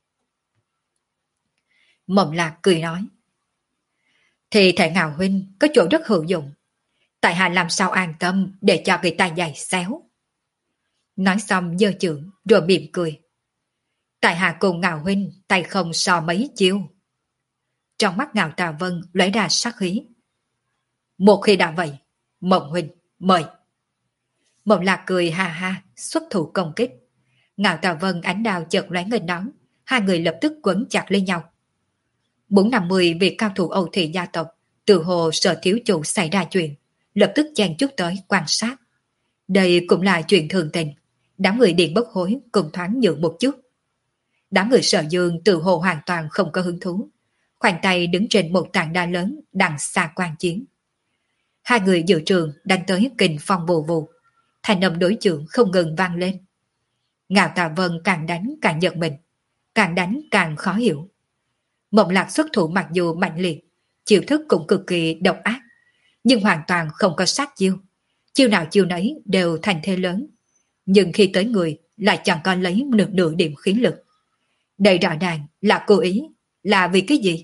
Mộng Lạc cười nói. Thì thể Ngạo huynh có chỗ rất hữu dụng. Tại hạ làm sao an tâm để cho người ta giày xéo. Nói xong giơ chưởng rồi mỉm cười. Tại hạ cùng Ngạo huynh tay không so mấy chiêu. Trong mắt Ngạo Tà Vân lóe ra sắc khí. Một khi đã vậy, Mộng huynh mời. Mộng Lạc cười ha ha, xuất thủ công kích. Ngạo Tà Vân ánh đao chợt lóe nghênh đón, hai người lập tức quấn chặt lên nhau. Bốn năm mươi vị cao thủ Âu thị gia tộc, từ hồ sợ thiếu chủ xảy ra chuyện, lập tức chen chúc tới quan sát. Đây cũng là chuyện thường tình, đám người Điện Bất Hối cùng thoáng nhượng một chút. Đám người Sở Dương từ hồ hoàn toàn không có hứng thú, khoanh tay đứng trên một tảng đá lớn đằng xa quan chiến. Hai người dự trường đánh tới kình phong vù vù, thành âm đối chưởng không ngừng vang lên. Ngạo Tà Vân càng đánh càng giận mình, càng đánh càng khó hiểu. Mộng Lạc xuất thủ mặc dù mạnh liệt, chiêu thức cũng cực kỳ độc ác, nhưng hoàn toàn không có sát chiêu. Chiêu nào chiêu nấy đều thành thế lớn, nhưng khi tới người lại chẳng có lấy nửa nửa điểm khí lực. Đây rõ ràng là cố ý, là vì cái gì?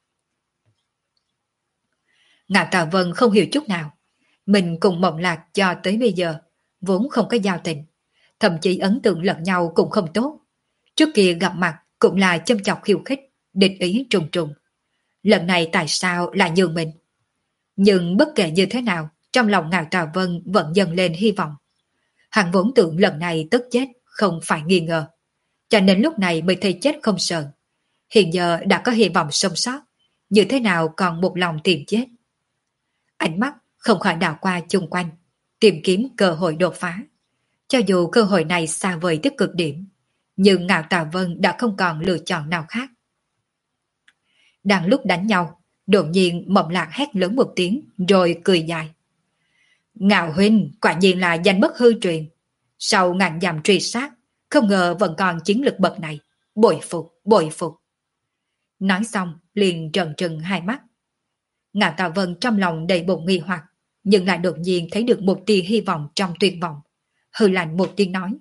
Ngạo Tà Vân không hiểu chút nào. Mình cùng Mộng Lạc cho tới bây giờ vốn không có giao tình, thậm chí ấn tượng lẫn nhau cũng không tốt. Trước kia gặp mặt cũng là châm chọc khiêu khích, địch ý trùng trùng. Lần này tại sao lại nhường mình? Nhưng bất kể như thế nào, trong lòng Ngạo Tà Vân vẫn dần lên hy vọng. Hắn vốn tưởng lần này tức chết, không phải nghi ngờ. Cho nên lúc này mới thấy chết không sợ. Hiện giờ đã có hy vọng sống sót, như thế nào còn một lòng tìm chết. Ánh mắt không khỏi đảo qua chung quanh, tìm kiếm cơ hội đột phá. Cho dù cơ hội này xa vời tới cực điểm, nhưng Ngạo Tà Vân đã không còn lựa chọn nào khác. Đang lúc đánh nhau, đột nhiên Mộng Lạc hét lớn một tiếng rồi cười dài. Ngạo huynh quả nhiên là danh bất hư truyền. Sau ngàn dặm truy sát, không ngờ vẫn còn chiến lực bậc này. Bội phục, bội phục. Nói xong liền trợn trừng hai mắt. Ngạo Tà Vân trong lòng đầy bụng nghi hoặc, nhưng lại đột nhiên thấy được một tia hy vọng trong tuyệt vọng. Hừ lạnh một tiếng nói.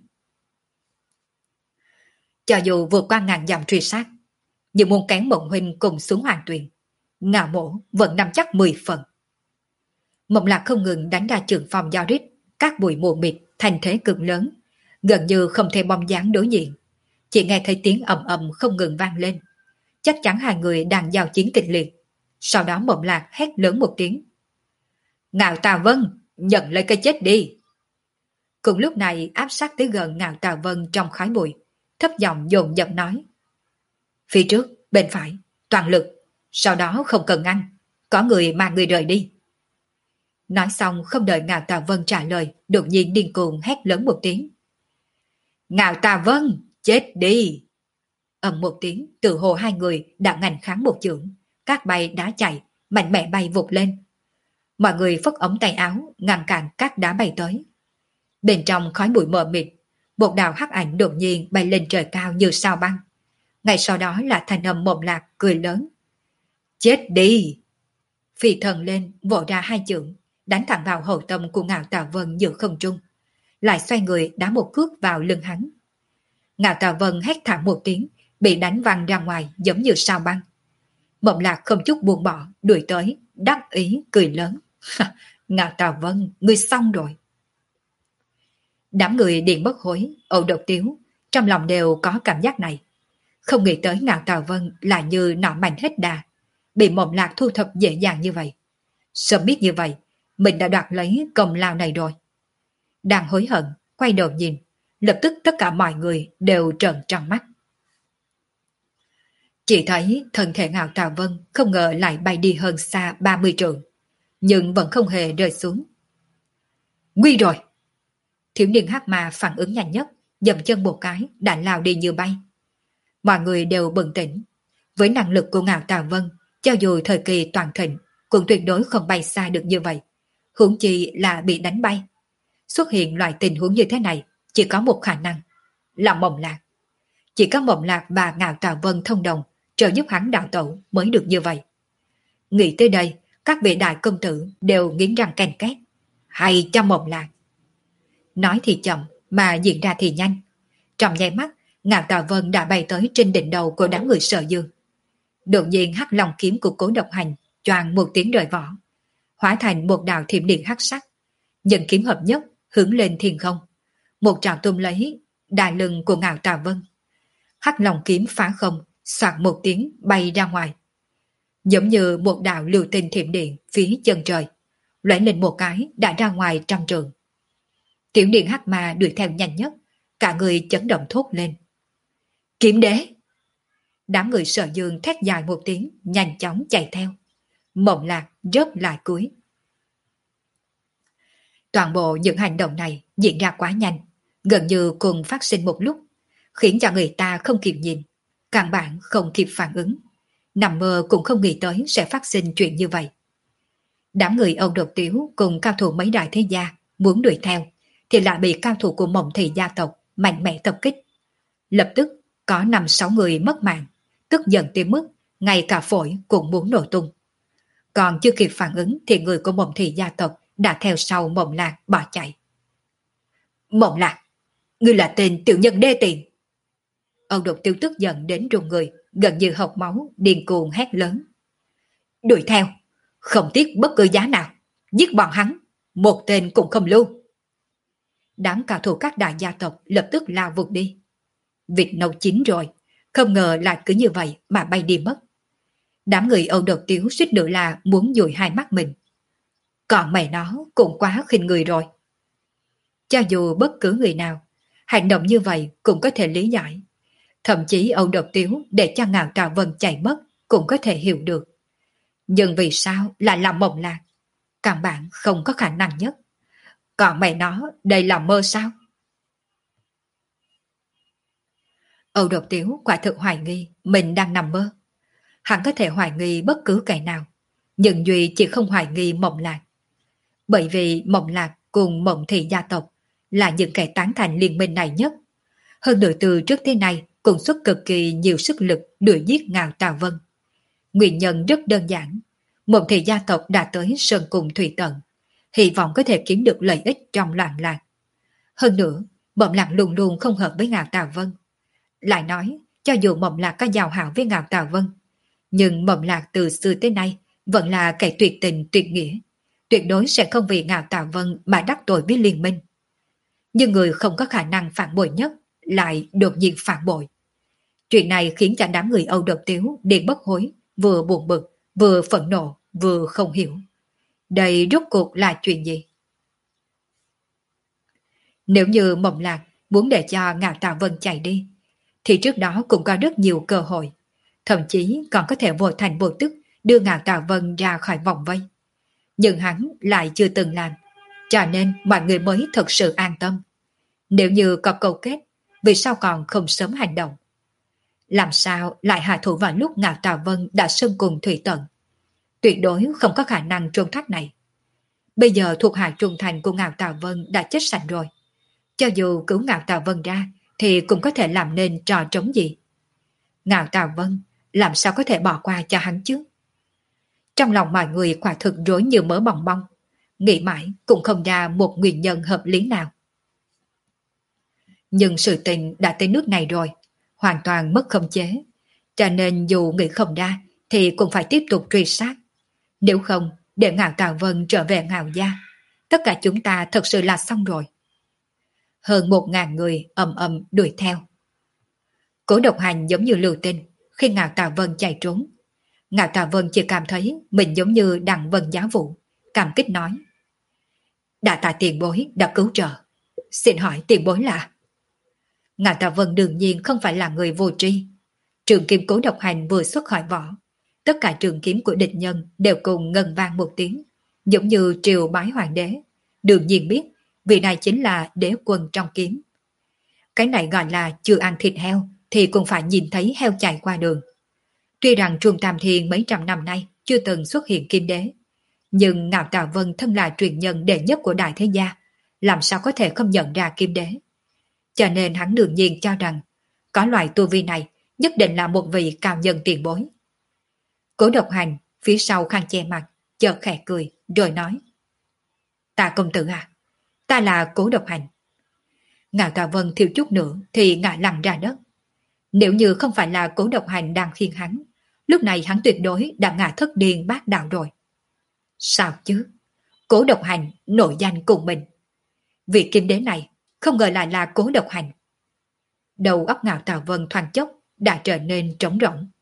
Cho dù vượt qua ngàn dặm truy sát, nhưng muốn kén Mộng huynh cùng xuống hoàng tuyền, Ngạo mổ vẫn nắm chắc mười phần. Mộng Lạc không ngừng đánh ra trường phòng giao rít, các bụi mù mịt thành thế cực lớn, gần như không thể bom dáng đối diện. Chỉ nghe thấy tiếng ầm ầm không ngừng vang lên. Chắc chắn hai người đang giao chiến kịch liệt. Sau đó Mộng Lạc hét lớn một tiếng. Ngạo Tà Vân, nhận lấy cái chết đi. Cùng lúc này áp sát tới gần Ngạo Tà Vân trong khói bụi, thấp giọng dồn dập nói. Phía trước, bên phải, toàn lực, sau đó không cần ngăn, có người mang người rời đi. Nói xong không đợi Ngạo Tà Vân trả lời, đột nhiên điên cuồng hét lớn một tiếng. Ngạo Tà Vân, chết đi! Ầm một tiếng, tự hồ hai người đã ngành kháng một chưởng, các bay đá chạy, mạnh mẽ bay vụt lên. Mọi người phất ống tay áo, ngăn cản các đá bay tới. Bên trong khói bụi mờ mịt, một đạo hắc ảnh đột nhiên bay lên trời cao như sao băng. Ngay sau đó là thanh âm Mộng Lạc cười lớn. Chết đi! Phi thần lên, vỗ ra hai chưởng, đánh thẳng vào hậu tâm của Ngạo Tà Vân giữa không trung, lại xoay người đá một cước vào lưng hắn. Ngạo Tà Vân hét thảm một tiếng, bị đánh văng ra ngoài giống như sao băng. Mộng Lạc không chút buông bỏ, đuổi tới, đắc ý cười lớn. Ngạo Tà Vân, ngươi xong rồi. Đám người Điện Bất Hối, Âu Độc Tiếu, trong lòng đều có cảm giác này. Không nghĩ tới Ngạo Tà Vân là như nọ mạnh hết đà, bị Mộng Lạc thu thập dễ dàng như vậy. Sớm biết như vậy, mình đã đoạt lấy công lao này rồi. Đang hối hận, quay đầu nhìn, lập tức tất cả mọi người đều trợn tròn mắt. Chỉ thấy thân thể Ngạo Tà Vân không ngờ lại bay đi hơn xa ba mươi trượng, nhưng vẫn không hề rơi xuống. Nguy rồi! Thiếu niên hắc ma phản ứng nhanh nhất, dậm chân một cái đã lao đi như bay. Mọi người đều bừng tỉnh. Với năng lực của Ngạo Tà Vân, cho dù thời kỳ toàn thịnh, cũng tuyệt đối không bay xa được như vậy. Huống chi là bị đánh bay. Xuất hiện loại tình huống như thế này, chỉ có một khả năng, là Mộng Lạc. Chỉ có Mộng Lạc và Ngạo Tà Vân thông đồng, trợ giúp hắn đạo tẩu mới được như vậy. Nghĩ tới đây, các vị đại công tử đều nghiến răng ken két. Hay cho Mộng Lạc! Nói thì chậm, mà diễn ra thì nhanh. Trong nháy mắt, Ngạo Tà Vân đã bay tới trên đỉnh đầu của đám người Sở Dương. Đột nhiên hắc long kiếm của Cố Độc Hành choàng một tiếng rời vỏ, hóa thành một đạo thiểm điện hắc sắc, nhận kiếm hợp nhất hướng lên thiên không, một trảo tung lấy đai lưng của Ngạo Tà Vân. Hắc long kiếm phá không, xoạt một tiếng bay ra ngoài, giống như một đạo lưu tinh thiểm điện phía chân trời, lóe lên một cái đã ra ngoài trăm trượng. Tiểu điện hắc ma đuổi theo nhanh nhất, cả người chấn động thốt lên. Kiếm đế! Đám người Sở Dương thét dài một tiếng, nhanh chóng chạy theo. Mộng Lạc rớt lại cuối. Toàn bộ những hành động này diễn ra quá nhanh, gần như cùng phát sinh một lúc, khiến cho người ta không kịp nhìn, căn bản không kịp phản ứng. Nằm mơ cũng không nghĩ tới sẽ phát sinh chuyện như vậy. Đám người Âu Độc Tiếu cùng cao thủ mấy đại thế gia muốn đuổi theo, thì lại bị cao thủ của Mộng Thị gia tộc mạnh mẽ tập kích. Lập tức có năm sáu người mất mạng, tức giận tới mức ngay cả phổi cũng muốn nổ tung. Còn chưa kịp phản ứng thì người của Mộng Thị gia tộc đã theo sau Mộng Lạc bỏ chạy. Mộng Lạc, ngươi là tên tiểu nhân đê tiện. Âu Độc Tiêu tức giận đến run người, gần như hộc máu, điên cuồng hét lớn. Đuổi theo, không tiếc bất cứ giá nào, giết bọn hắn, một tên cũng không lưu. Đám cao thủ các đại gia tộc lập tức lao vụt đi. Vịt nấu chín rồi, không ngờ lại cứ như vậy mà bay đi mất. Đám người Âu Độc Tiếu suýt nữa là muốn dụi hai mắt mình. Còn mẹ nó cũng quá khinh người rồi. Cho dù bất cứ người nào, hành động như vậy cũng có thể lý giải. Thậm chí Âu Độc Tiếu để cho Ngạo Trà Vân chạy mất cũng có thể hiểu được. Nhưng vì sao lại là Mộng Lạc? Căn bản không có khả năng nhất. Còn mẹ nó, đây là mơ sao? Âu Độc Tiếu quả thực hoài nghi mình đang nằm mơ. Hắn có thể hoài nghi bất cứ kẻ nào, nhưng Duy chỉ không hoài nghi Mộng Lạc. Bởi vì Mộng Lạc cùng Mộng Thị gia tộc là những kẻ tán thành liên minh này nhất. Hơn nữa từ trước tới nay cũng xuất cực kỳ nhiều sức lực đuổi giết Ngạo Tà Vân. Nguyên nhân rất đơn giản. Mộng Thị gia tộc đã tới Sơn Cùng Thủy Tận, hy vọng có thể kiếm được lợi ích trong loạn lạc. Hơn nữa, Mộng Lạc luôn luôn không hợp với Ngạo Tà Vân. Lại nói, cho dù Mộng Lạc có giao hảo với Ngạo Tà Vân, nhưng Mộng Lạc từ xưa tới nay vẫn là kẻ tuyệt tình tuyệt nghĩa, tuyệt đối sẽ không vì Ngạo Tà Vân mà đắc tội với liên minh. Nhưng người không có khả năng phản bội nhất lại đột nhiên phản bội. Chuyện này khiến cho đám người Âu Độc Tiếu điên bất hối, vừa buồn bực, vừa phẫn nộ, vừa không hiểu. Đây rốt cuộc là chuyện gì? Nếu như Mộng Lạc muốn để cho Ngạo Tà Vân chạy đi, thì trước đó cũng có rất nhiều cơ hội, thậm chí còn có thể vô thành vô tức đưa Ngạo Tà Vân ra khỏi vòng vây. Nhưng hắn lại chưa từng làm, cho nên mọi người mới thật sự an tâm. Nếu như có câu kết, vì sao còn không sớm hành động? Làm sao lại hạ thủ vào lúc Ngạo Tà Vân đã Sơn Cùng Thủy Tận? Tuyệt đối không có khả năng trốn thoát này. Bây giờ thuộc hạ trung thành của Ngạo Tà Vân đã chết sạch rồi. Cho dù cứu Ngạo Tà Vân ra thì cũng có thể làm nên trò trống gì. Ngạo Tà Vân làm sao có thể bỏ qua cho hắn chứ? Trong lòng mọi người quả thực rối như mớ bòng bong, nghĩ mãi cũng không ra một nguyên nhân hợp lý nào. Nhưng sự tình đã tới nước này rồi, hoàn toàn mất khống chế, cho nên dù nghĩ không ra thì cũng phải tiếp tục truy sát. Nếu không, để Ngạo Tà Vân trở về Ngạo gia, tất cả chúng ta thật sự là xong rồi. Hơn một ngàn người ầm ầm đuổi theo. Cố Độc Hành giống như lưu tinh khi Ngạo Tà Vân chạy trốn. Ngạo Tà Vân chỉ cảm thấy mình giống như đặng vân giá vụ, cảm kích nói: Đa tạ tiền bối đã cứu trợ. Xin hỏi tiền bối là? Ngạo Tà Vân đương nhiên không phải là người vô tri. Trường kiếm Cố Độc Hành vừa xuất khỏi vỏ, tất cả trường kiếm của địch nhân đều cùng ngân vang một tiếng, giống như triều bái hoàng đế. Đương nhiên biết vị này chính là đế quân trong kiếm. Cái này gọi là chưa ăn thịt heo thì cũng phải nhìn thấy heo chạy qua đường. Tuy rằng Trung Tam Thiên mấy trăm năm nay chưa từng xuất hiện kim đế, nhưng Ngạo Tà Vân thân là truyền nhân đệ nhất của đại thế gia, làm sao có thể không nhận ra kim đế. Cho nên hắn đương nhiên cho rằng có loại tu vi này nhất định là một vị cao nhân tiền bối. Cố Độc Hành phía sau khăn che mặt, chợt khẽ cười rồi nói: Ta công tử à, ta là Cố Độc Hành. Ngạo Tà Vân thiếu chút nữa thì ngã lăn ra đất. Nếu như không phải là Cố Độc Hành đang khiêng hắn, lúc này hắn tuyệt đối đã ngã thất điên bát đạo rồi. Sao chứ? Cố Độc Hành nổi danh cùng mình. Vị kim đế này không ngờ lại là Cố Độc Hành. Đầu óc Ngạo Tà Vân thoáng chốc đã trở nên trống rỗng.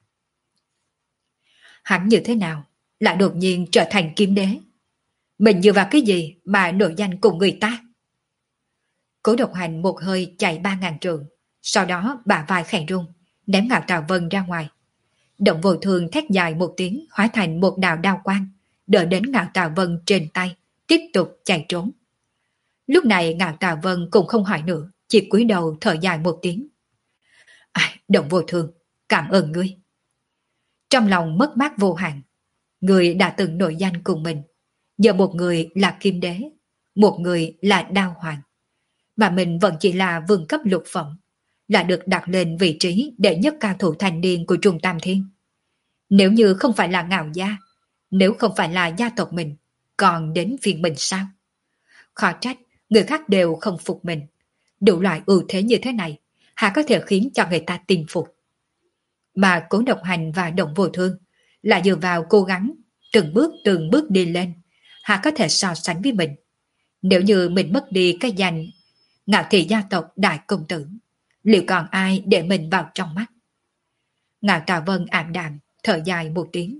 Hắn như thế nào lại đột nhiên trở thành kim đế? Mình dựa vào cái gì mà nổi danh cùng người ta? Cố Độc Hành một hơi chạy ba ngàn trượng, sau đó bả vai khẽ rung, ném Ngạo Tà Vân ra ngoài. Động Vô Thường thét dài một tiếng hóa thành một đạo đao quang, đỡ đến Ngạo Tà Vân trên tay, tiếp tục chạy trốn. Lúc này Ngạo Tà Vân cũng không hỏi nữa, chỉ cúi đầu thở dài một tiếng. À, Động Vô Thường, cảm ơn ngươi. Trong lòng mất mát vô hạn, người đã từng nổi danh cùng mình, giờ một người là kim đế, một người là đao hoàng, mà mình vẫn chỉ là vương cấp lục phẩm, là được đặt lên vị trí đệ nhất cao thủ thành niên của Trung Tam Thiên. Nếu như không phải là Ngạo gia, Nếu không phải là gia tộc mình, còn đến phiên mình sao? Khó trách, người khác đều không phục mình. Đủ loại ưu thế như thế này, hà có thể khiến cho người ta tin phục. Mà Cố Độc Hành và Động Vô Thương là dựa vào cố gắng, từng bước từng bước đi lên, hà có thể so sánh với mình. Nếu như mình mất đi cái danh Ngạo Thị gia tộc đại công tử, liệu còn ai để mình vào trong mắt? Ngạo Tà Vân ảm đạm, thở dài một tiếng.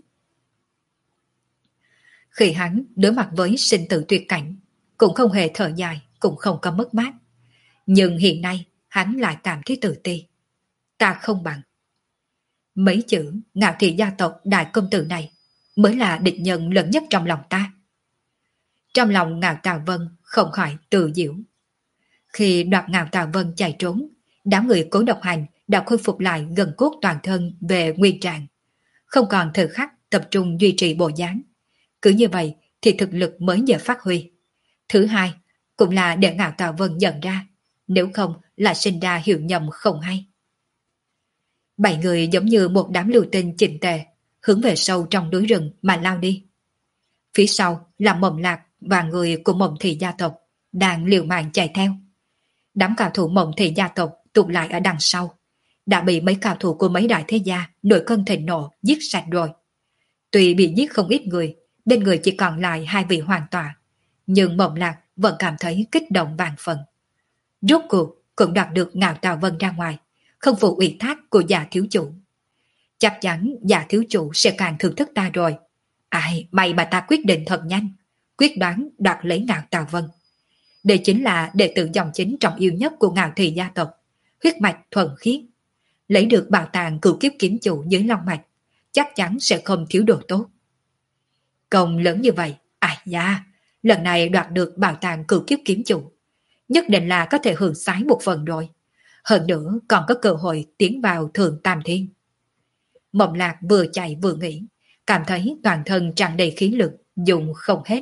Khi hắn đối mặt với sinh tử tuyệt cảnh, cũng không hề thở dài, cũng không có mất mát. Nhưng hiện nay, hắn lại cảm thấy tự ti. Ta không bằng. Mấy chữ Ngạo Thị gia tộc đại công tử này mới là địch nhân lớn nhất trong lòng ta. Trong lòng Ngạo Tà Vân không khỏi tự diễu. Khi đoạt Ngạo Tà Vân chạy trốn, đám người Cố Độc Hành đã khôi phục lại gần cốt toàn thân về nguyên trạng, không còn thời khắc tập trung duy trì bộ dáng. Cứ như vậy thì thực lực mới dễ phát huy. Thứ hai, cũng là để Ngạo Tà Vân nhận ra, nếu không là sinh ra hiểu nhầm không hay. Bảy người giống như một đám lưu tinh chỉnh tề, hướng về sâu trong núi rừng mà lao đi. Phía sau là Mộng Lạc và người của Mộng Thị gia tộc đang liều mạng chạy theo. Đám cao thủ Mộng Thị gia tộc tụ lại ở đằng sau, đã bị mấy cao thủ của mấy đại thế gia nổi cơn thịnh nộ giết sạch rồi. Tuy bị giết không ít người, bên người chỉ còn lại hai vị hoàng tọa, nhưng Mộng Lạc vẫn cảm thấy kích động vạn phần. Rốt cuộc cũng đoạt được Ngạo Tà Vân ra ngoài, không phụ ủy thác của già thiếu chủ. Chắc chắn già thiếu chủ sẽ càng thưởng thức ta rồi. Ai, may mà ta quyết định thật nhanh, quyết đoán đoạt lấy Ngạo Tà Vân. Đây chính là đệ tử dòng chính trọng yêu nhất của Ngạo Thị gia tộc, huyết mạch thuần khiết. Lấy được bảo tàng cửu kiếp kiếm chủ dưới long mạch, chắc chắn sẽ không thiếu đồ tốt. Công lớn như vậy, ai da, lần này đoạt được bảo tàng cửu kiếp kiếm chủ, nhất định là có thể hưởng sái một phần rồi. Hơn nữa còn có cơ hội tiến vào thượng tam thiên. Mộng Lạc vừa chạy vừa nghĩ, cảm thấy toàn thân tràn đầy khí lực, dùng không hết.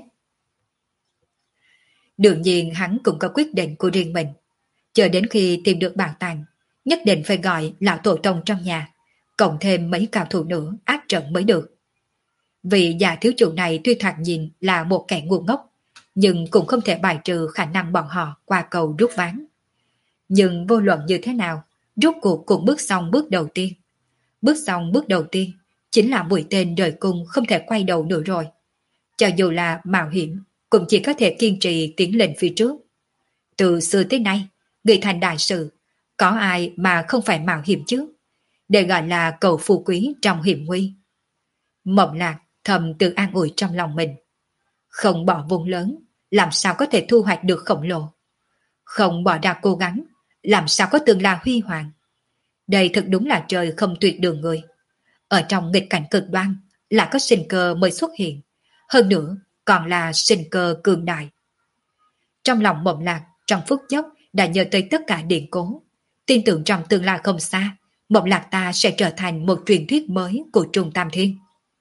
Đương nhiên hắn cũng có quyết định của riêng mình. Chờ đến khi tìm được bảo tàng, nhất định phải gọi lão tổ tông trong nhà, cộng thêm mấy cao thủ nữa áp trận mới được. Vì già thiếu chủ này tuy thoạt nhìn là một kẻ ngu ngốc, nhưng cũng không thể bài trừ khả năng bọn họ qua cầu rút ván. Nhưng vô luận như thế nào, rút cuộc cũng bước xong bước đầu tiên. Bước xong bước đầu tiên chính là mũi tên rời cung không thể quay đầu nữa rồi. Cho dù là mạo hiểm, cũng chỉ có thể kiên trì tiến lên phía trước. Từ xưa tới nay, người thành đại sự, có ai mà không phải mạo hiểm chứ? Để gọi là cầu phú quý trong hiểm nguy. Mộng Lạc thầm tự an ủi trong lòng mình. Không bỏ vốn lớn, làm sao có thể thu hoạch được khổng lồ? Không bỏ ra cố gắng, làm sao có tương lai huy hoàng? Đây thật đúng là trời không tuyệt đường người. Ở trong nghịch cảnh cực đoan là có sinh cơ mới xuất hiện. Hơn nữa còn là sinh cơ cường đại. Trong lòng Mộng Lạc trong phút chốc đã nhớ tới tất cả điện cố. Tin tưởng trong tương lai không xa, Mộng Lạc ta sẽ trở thành một truyền thuyết mới của Trung Tam Thiên.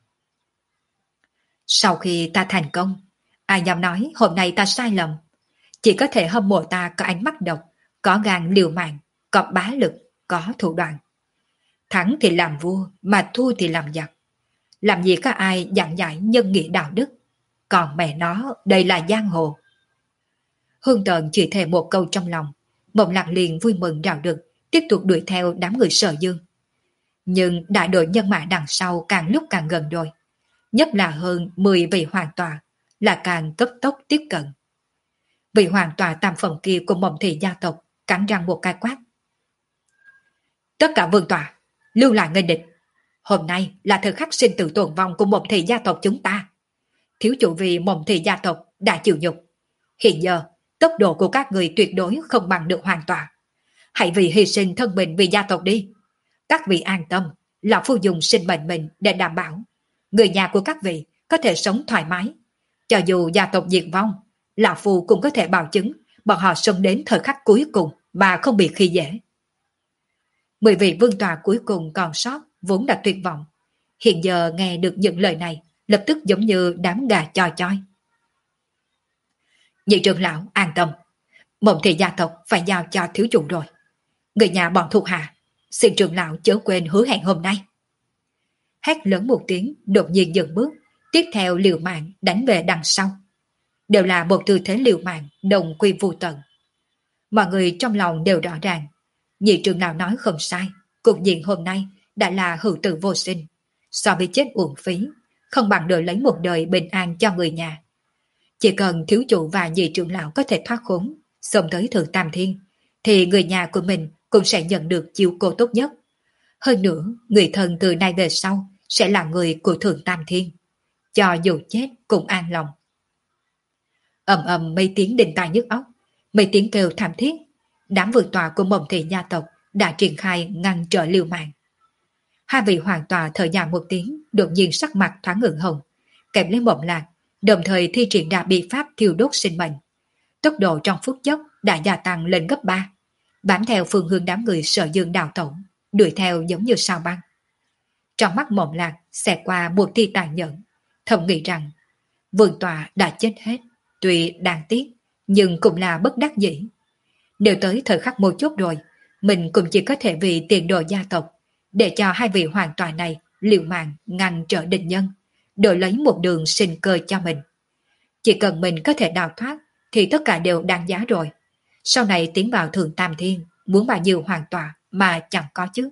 Sau khi ta thành công, ai dám nói hôm nay ta sai lầm. Chỉ có thể hâm mộ ta có ánh mắt độc, có gan liều mạng, có bá lực, có thủ đoạn. Thắng thì làm vua, mà thua thì làm giặc. Làm gì có ai dặn dạy nhân nghĩa đạo đức. Còn mẹ nó, đây là giang hồ. Hương Tần chỉ thề một câu trong lòng, Mộng Lạc liền vui mừng rào rực, tiếp tục đuổi theo đám người Sở Dương. Nhưng đại đội nhân mã đằng sau càng lúc càng gần rồi. Nhất là hơn mười vị hoàng tòa là càng cấp tốc tiếp cận. Vị hoàng tòa tam phẩm kia của Mộng Thị gia tộc cắn răng một cái quát. Tất cả vương tòa, lưu lại nghênh địch. Hôm nay là thời khắc sinh tử tồn vong của Mộng Thị gia tộc chúng ta. Thiếu chủ vì Mộng Thị gia tộc đã chịu nhục. Hiện giờ, tốc độ của các người tuyệt đối không bằng được hoàn toàn. Hãy vì hy sinh thân mình vì gia tộc đi. Các vị an tâm, lão phu dùng sinh mệnh mình để đảm bảo người nhà của các vị có thể sống thoải mái. Cho dù gia tộc diệt vong, lão phu cũng có thể bảo chứng bọn họ sống đến thời khắc cuối cùng mà không bị khi dễ. Mười vị vương tòa cuối cùng còn sót vốn đã tuyệt vọng. Hiện giờ nghe được những lời này, lập tức giống như đám gà choi choi. Nhị trưởng lão an tâm, Mộng Thị gia tộc phải giao cho thiếu chủ rồi. Người nhà bọn thuộc hạ, xin trưởng lão chớ quên hứa hẹn hôm nay. Hét lớn một tiếng, đột nhiên dừng bước, tiếp theo liều mạng đánh về đằng sau. Đều là một tư thế liều mạng đồng quy vô tận. Mọi người trong lòng đều rõ ràng, nhị trưởng lão nói không sai, cục diện hôm nay đã là hữu tử vô sinh, so với chết uổng phí, không bằng đổi lấy một đời bình an cho người nhà. Chỉ cần thiếu chủ và nhị trưởng lão có thể thoát khốn, xông tới thượng tam thiên, thì người nhà của mình cũng sẽ nhận được chiếu cố tốt nhất. Hơn nữa, người thân từ nay về sau sẽ là người của thượng tam thiên, cho dù chết cũng an lòng. Ầm ầm mấy tiếng đình tai nhức óc, mấy tiếng kêu thảm thiết, đám vương tọa của Mộng Thị gia tộc đã triển khai ngăn trở liều mạng. Hai vị hoàng tọa thở dài một tiếng, đột nhiên sắc mặt thoáng ửng hồng, kẹp lấy Mộng Lạc, đồng thời thi triển ra bi pháp thiêu đốt sinh mệnh. Tốc độ trong phút chốc đã gia tăng lên gấp ba, bám theo phương hướng đám người Sở Dương đào tẩu, đuổi theo giống như sao băng. Trong mắt Mộng Lạc xẹt qua một tia tàn nhẫn, thầm nghĩ rằng vương tọa đã chết hết, tuy đáng tiếc nhưng cũng là bất đắc dĩ. Nếu tới thời khắc một chút rồi, mình cũng chỉ có thể vì tiền đồ gia tộc, để cho hai vị hoàng tọa này liều mạng ngăn trở địch nhân, đổi lấy một đường sinh cơ cho mình. Chỉ cần mình có thể đào thoát thì tất cả đều đáng giá rồi. Sau này tiến vào thượng tam thiên, muốn bao nhiêu hoàng tọa mà chẳng có chứ.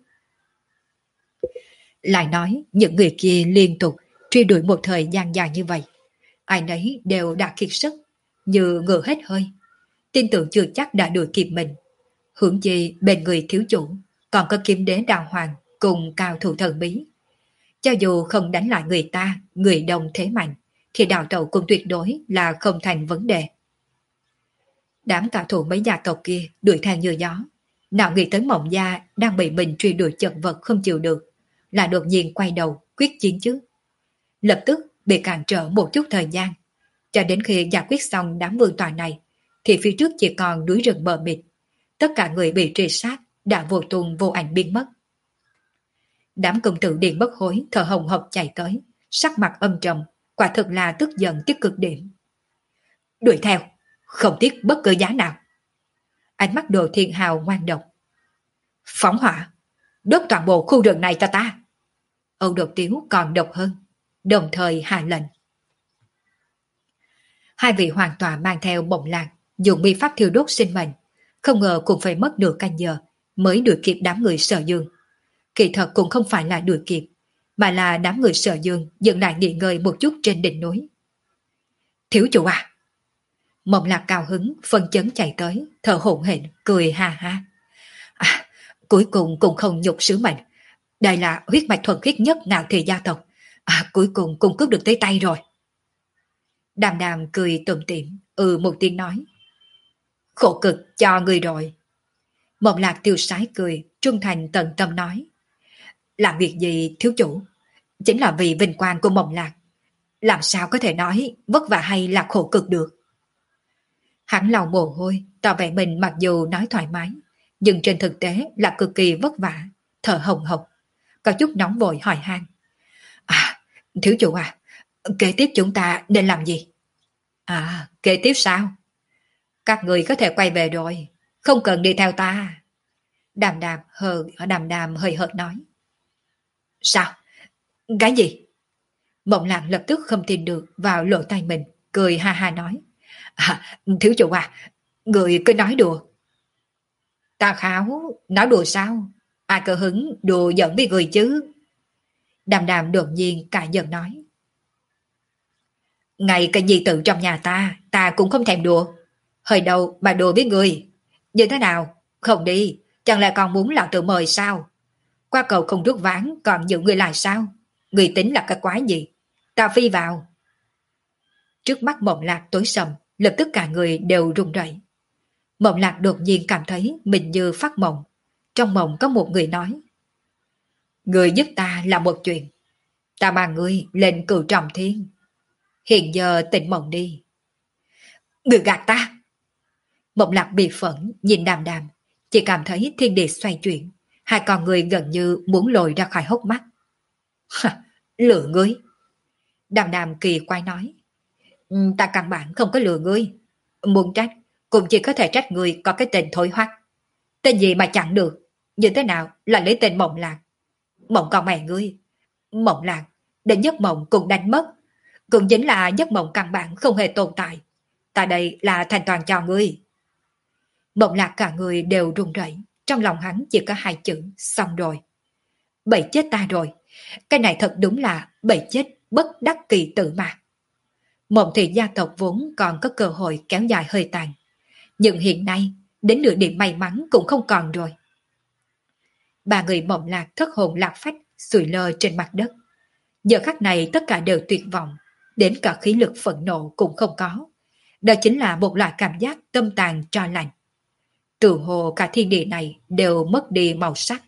Lại nói, những người kia liên tục truy đuổi một thời gian dài như vậy, ai nấy đều đã kiệt sức, như ngựa hết hơi, tin tưởng chưa chắc đã đuổi kịp mình. Hướng chi bên người thiếu chủ còn có kiếm đế đào hoàng cùng cao thủ thần bí. Cho dù không đánh lại người ta, người đông thế mạnh, thì đào tẩu cũng tuyệt đối là không thành vấn đề. Đám cao thủ mấy gia tộc kia đuổi theo như gió, nào nghĩ tới Mộng gia đang bị mình truy đuổi chật vật không chịu được, là đột nhiên quay đầu quyết chiến chứ. Lập tức bị cản trở một chút thời gian, cho đến khi giải quyết xong đám vương tọa này, thì phía trước chỉ còn núi rừng mờ mịt, tất cả người bị truy sát đã vô tung vô ảnh biến mất. Đám công tử Điền Bất Hối thở hồng hộc chạy tới, sắc mặt âm trầm, quả thực là tức giận tới cực điểm. Đuổi theo, không tiếc bất cứ giá nào. Ánh mắt Đồ Thiên Hào ngoan độc. Phóng hỏa, đốt toàn bộ khu rừng này cho ta. Âu Độc Tiếu còn độc hơn, đồng thời hạ lệnh. Hai vị hoàng tọa mang theo Mộng Lạc, dùng bi pháp thiêu đốt sinh mệnh, không ngờ cũng phải mất nửa canh giờ mới đuổi kịp đám người Sở Dương. Kỳ thật cũng không phải là đuổi kịp, mà là đám người Sở Dương dừng lại nghỉ ngơi một chút trên đỉnh núi. Thiếu chủ à! Mộng Lạc cao hứng, phân chấn chạy tới, thở hổn hển, cười ha ha. À, cuối cùng cũng không nhục sứ mệnh. Đây là huyết mạch thuần khiết nhất Ngạo Thị gia tộc. À, cuối cùng cũng cướp được tới tay rồi. Đàm Đàm cười tủm tỉm, ừ một tiếng nói. Khổ cực cho người rồi. Mộng Lạc tiêu sái cười, trung thành tận tâm nói. Làm việc gì thiếu chủ? Chính là vì vinh quang của Mộng Lạc. Làm sao có thể nói vất vả hay là khổ cực được? Hắn lau mồ hôi, tỏ vẻ mình mặc dù nói thoải mái, nhưng trên thực tế là cực kỳ vất vả, thở hồng hộc, có chút nóng vội hỏi han. À, thiếu chủ à, kế tiếp chúng ta nên làm gì? À, kế tiếp sao? Các người có thể quay về rồi, không cần đi theo ta. Đàm đàm hờ, đàm đàm hơi hợt nói. Sao? Cái gì? Mộng Lạc lập tức không tin được vào lỗ tai mình, cười ha ha nói. À, thiếu chủ à, người cứ nói đùa. Ta kháo, nói đùa sao? Ai cơ hứng đùa giỡn với người chứ? Đàm đàm đột nhiên cả giận nói. Ngay cái gì tự trong nhà ta, ta cũng không thèm đùa. Hơi đầu mà đùa với người. Như thế nào? Không đi, chẳng lẽ còn muốn lão tự mời sao? Qua cầu không rút ván còn giữ người lại sao? Người tính là cái quái gì? Ta phi vào. Trước mắt Mộng Lạc tối sầm, lập tức cả người đều run rẩy. Mộng Lạc đột nhiên cảm thấy mình như phát mộng. Trong mộng có một người nói. Người giúp ta làm một chuyện. Ta mang ngươi lên cửu trọng thiên. Hiện giờ tỉnh mộng đi. Người gạt ta. Mộng Lạc bị phẫn nhìn Đàm Đàm, chỉ cảm thấy thiên địa xoay chuyển, hai con người gần như muốn lồi ra khỏi hốc mắt. Lừa ngươi. Đàm Đàm kỳ quái nói. Ta căn bản không có lừa ngươi. Muốn trách cũng chỉ có thể trách ngươi có cái tên thối hoắc. Tên gì mà chẳng được, như thế nào là lấy tên Mộng Lạc? Mộng con mẹ ngươi. Mộng Lạc đến giấc mộng cũng đánh mất. cũng chính là giấc mộng căn bản không hề tồn tại. Ta đây là thành toàn cho ngươi. Mộng Lạc cả người đều run rẩy, trong lòng hắn chỉ có hai chữ xong rồi. Bậy chết ta rồi, cái này thật đúng là bậy chết bất đắc kỳ tử mà. Mộng thị gia tộc vốn còn có cơ hội kéo dài hơi tàn, nhưng hiện nay đến nửa điểm may mắn cũng không còn rồi. Ba người Mộng Lạc thất hồn lạc phách sủi lơ trên mặt đất. Giờ khắc này tất cả đều tuyệt vọng, đến cả khí lực phẫn nộ cũng không có. Đó chính là một loại cảm giác tâm tàn tro lạnh. Tự hồ cả thiên địa này đều mất đi màu sắc.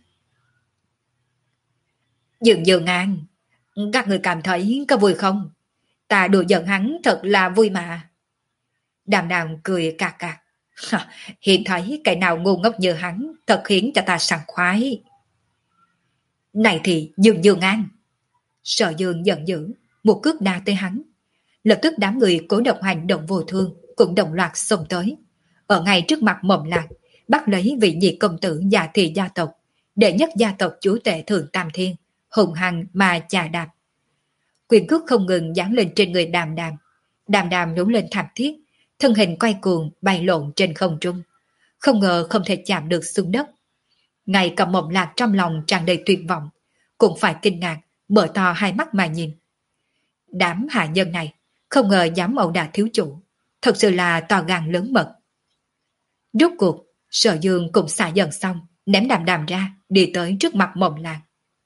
Dường dường An, các người cảm thấy có vui không? Ta đùa giận hắn thật là vui mà. Đàm Đàm cười cà cà. Hiện thấy cái nào ngu ngốc như hắn thật khiến cho ta sảng khoái. Này thì dường dường An. Sở Dương giận dữ, một cước đá tới hắn. Lập tức đám người Cố Độc Hành động vô thương cũng đồng loạt xông tới. Ở ngay trước mặt Mộng Lạc, bắt lấy vị nhị công tử Dạ Thị gia tộc, đệ nhất gia tộc chúa tể Thượng Tam Thiên, hùng hăng mà chà đạp. Quyền cước không ngừng giáng lên trên người Đàm Đàm. Đàm Đàm nổi lên thảm thiết, thân hình quay cuồng bay lộn trên không trung. Không ngờ không thể chạm được xuống đất. Ngay cả Mộng Lạc trong lòng tràn đầy tuyệt vọng, cũng phải kinh ngạc, mở to hai mắt mà nhìn. Đám hạ nhân này không ngờ dám ẩu đả thiếu chủ, thật sự là to gan lớn mật. Rốt cuộc, Sở Dương cũng xả dần xong, ném Đàm Đàm ra, đi tới trước mặt Mộng Lạc.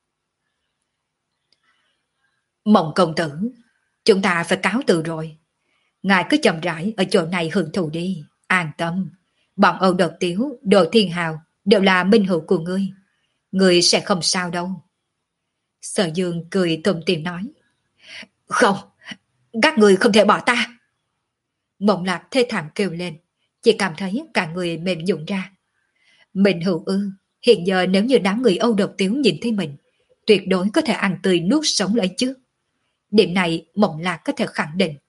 Mộng công tử, chúng ta phải cáo từ rồi. Ngài cứ chậm rãi ở chỗ này hưởng thụ đi, an tâm. Bọn Âu Đột Tiếu, Đồ Thiên Hào đều là minh hữu của ngươi. Ngươi sẽ không sao đâu. Sở Dương cười tùm tìm nói. Không, các người không thể bỏ ta. Mộng Lạc thê thảm kêu lên, chỉ cảm thấy cả người mềm nhũn ra. Mình hữu ư, hiện giờ nếu như đám người Âu Độc Tiếu nhìn thấy mình, tuyệt đối có thể ăn tươi nuốt sống lấy chứ. Điểm này Mộng Lạc có thể khẳng định.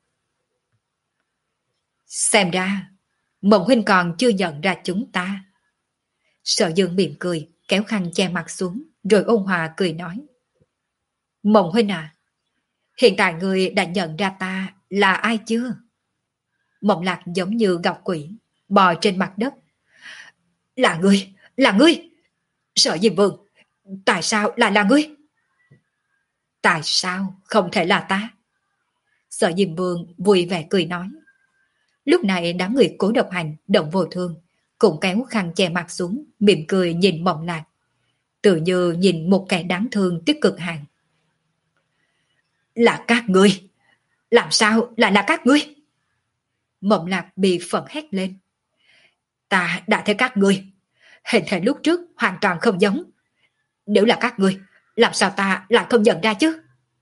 Xem ra, Mộng huynh còn chưa nhận ra chúng ta. Sở Dương mỉm cười, kéo khăn che mặt xuống, rồi ôn hòa cười nói. Mộng huynh à, hiện tại người đã nhận ra ta là ai chưa? Mộng Lạc giống như gặp quỷ, bò trên mặt đất. Là ngươi, là ngươi! Sở Diêm Vương, tại sao lại là ngươi? Tại sao không thể là ta? Sở Diêm Vương vui vẻ cười nói. Lúc này đám người Cố Độc Hành, Động Vô Thương cũng kéo khăn che mặt xuống, mỉm cười nhìn Mộng Lạc, tự như nhìn một kẻ đáng thương tiếc cực hạn. Là các ngươi! Làm sao lại là các ngươi? Mộng Lạc bị phẫn hét lên. Ta đã thấy các ngươi, hình thể lúc trước hoàn toàn không giống. Nếu là các ngươi, làm sao ta lại không nhận ra chứ?